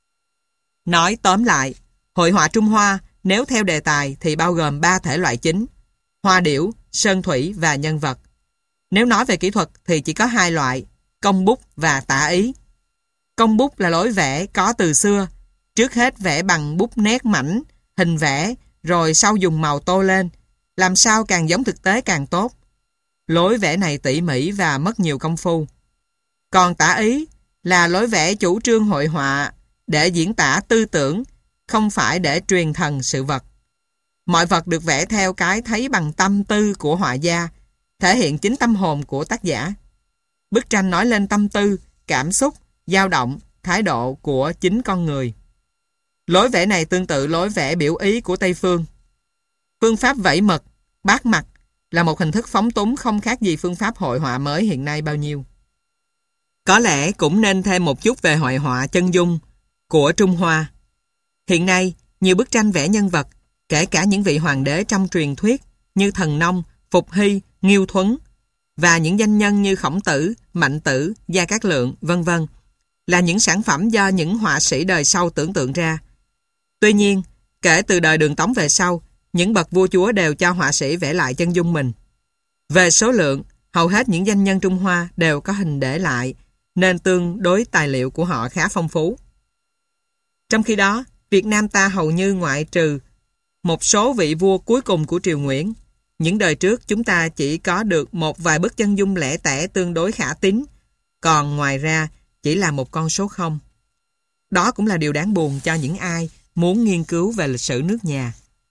S1: Nói tóm lại, hội họa Trung Hoa nếu theo đề tài thì bao gồm ba thể loại chính: hoa điểu, sơn thủy và nhân vật. Nếu nói về kỹ thuật thì chỉ có hai loại: công bút và tả ý. Công bút là lối vẽ có từ xưa, trước hết vẽ bằng bút nét mảnh, hình vẽ, rồi sau dùng màu tô lên, làm sao càng giống thực tế càng tốt. Lối vẽ này tỉ mỉ và mất nhiều công phu. Còn tả ý là lối vẽ chủ trương hội họa để diễn tả tư tưởng, không phải để truyền thần sự vật. Mọi vật được vẽ theo cái thấy bằng tâm tư của họa gia, thể hiện chính tâm hồn của tác giả. Bức tranh nói lên tâm tư, cảm xúc, dao động, thái độ của chính con người. Lối vẽ này tương tự lối vẽ biểu ý của Tây Phương. Phương pháp vẫy mực, bát mặt là một hình thức phóng túng không khác gì phương pháp hội họa mới hiện nay bao nhiêu. Có lẽ cũng nên thêm một chút về hội họa chân dung của Trung Hoa. Hiện nay, nhiều bức tranh vẽ nhân vật, kể cả những vị hoàng đế trong truyền thuyết như Thần Nông, Phục Hy, Nghiêu Thuấn và những danh nhân như Khổng Tử, Mạnh Tử, Gia Cát Lượng, vân vân là những sản phẩm do những họa sĩ đời sau tưởng tượng ra. Tuy nhiên, kể từ đời Đường Tống về sau, những bậc vua chúa đều cho họa sĩ vẽ lại chân dung mình. Về số lượng, hầu hết những danh nhân Trung Hoa đều có hình để lại, nên tương đối tài liệu của họ khá phong phú. Trong khi đó, Việt Nam ta hầu như ngoại trừ một số vị vua cuối cùng của triều Nguyễn, những đời trước chúng ta chỉ có được một vài bức chân dung lẻ tẻ tương đối khả tín, còn ngoài ra chỉ là một con số không. Đó cũng là điều đáng buồn cho những ai muốn nghiên cứu về lịch sử nước nhà.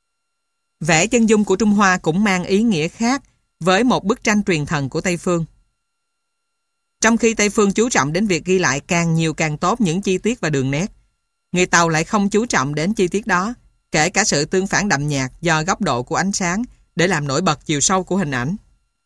S1: Vẽ chân dung của Trung Hoa cũng mang ý nghĩa khác với một bức tranh truyền thần của Tây Phương. Trong khi Tây Phương chú trọng đến việc ghi lại càng nhiều càng tốt những chi tiết và đường nét, người Tàu lại không chú trọng đến chi tiết đó, kể cả sự tương phản đậm nhạt do góc độ của ánh sáng để làm nổi bật chiều sâu của hình ảnh.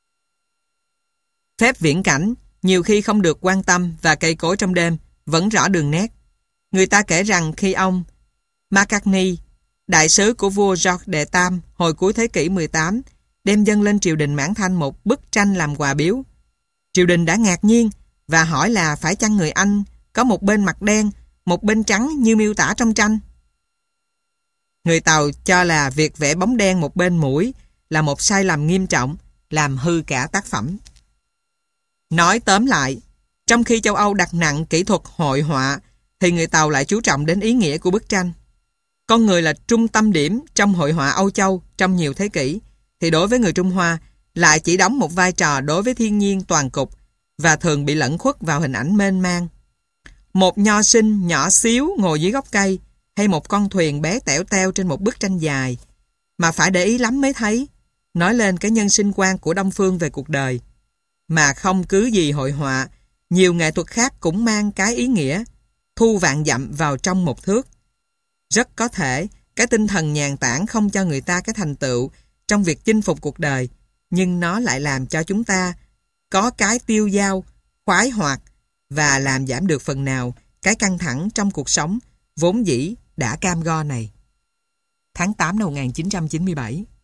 S1: Phép viễn cảnh nhiều khi không được quan tâm và cây cối trong đêm vẫn rõ đường nét. Người ta kể rằng khi ông McCartney, đại sứ của vua George đệ Tam hồi cuối thế kỷ mười tám, đem dâng lên triều đình Mãn Thanh một bức tranh làm quà biếu, triều đình đã ngạc nhiên và hỏi là phải chăng người Anh có một bên mặt đen, một bên trắng như miêu tả trong tranh. Người Tàu cho là việc vẽ bóng đen một bên mũi là một sai lầm nghiêm trọng, làm hư cả tác phẩm. Nói tóm lại, trong khi châu Âu đặt nặng kỹ thuật hội họa, thì người Tàu lại chú trọng đến ý nghĩa của bức tranh. Con người là trung tâm điểm trong hội họa Âu Châu trong nhiều thế kỷ, thì đối với người Trung Hoa lại chỉ đóng một vai trò đối với thiên nhiên toàn cục và thường bị lẫn khuất vào hình ảnh mênh mang. Một nho sinh nhỏ xíu ngồi dưới gốc cây hay một con thuyền bé tẻo teo trên một bức tranh dài mà phải để ý lắm mới thấy, nói lên cái nhân sinh quan của Đông Phương về cuộc đời. Mà không cứ gì hội họa, nhiều nghệ thuật khác cũng mang cái ý nghĩa thu vạn dặm vào trong một thước. Rất có thể cái tinh thần nhàn tản không cho người ta cái thành tựu trong việc chinh phục cuộc đời, nhưng nó lại làm cho chúng ta có cái tiêu dao, khoái hoạt và làm giảm được phần nào cái căng thẳng trong cuộc sống vốn dĩ đã cam go này. Tháng tám năm một nghìn chín trăm chín mươi bảy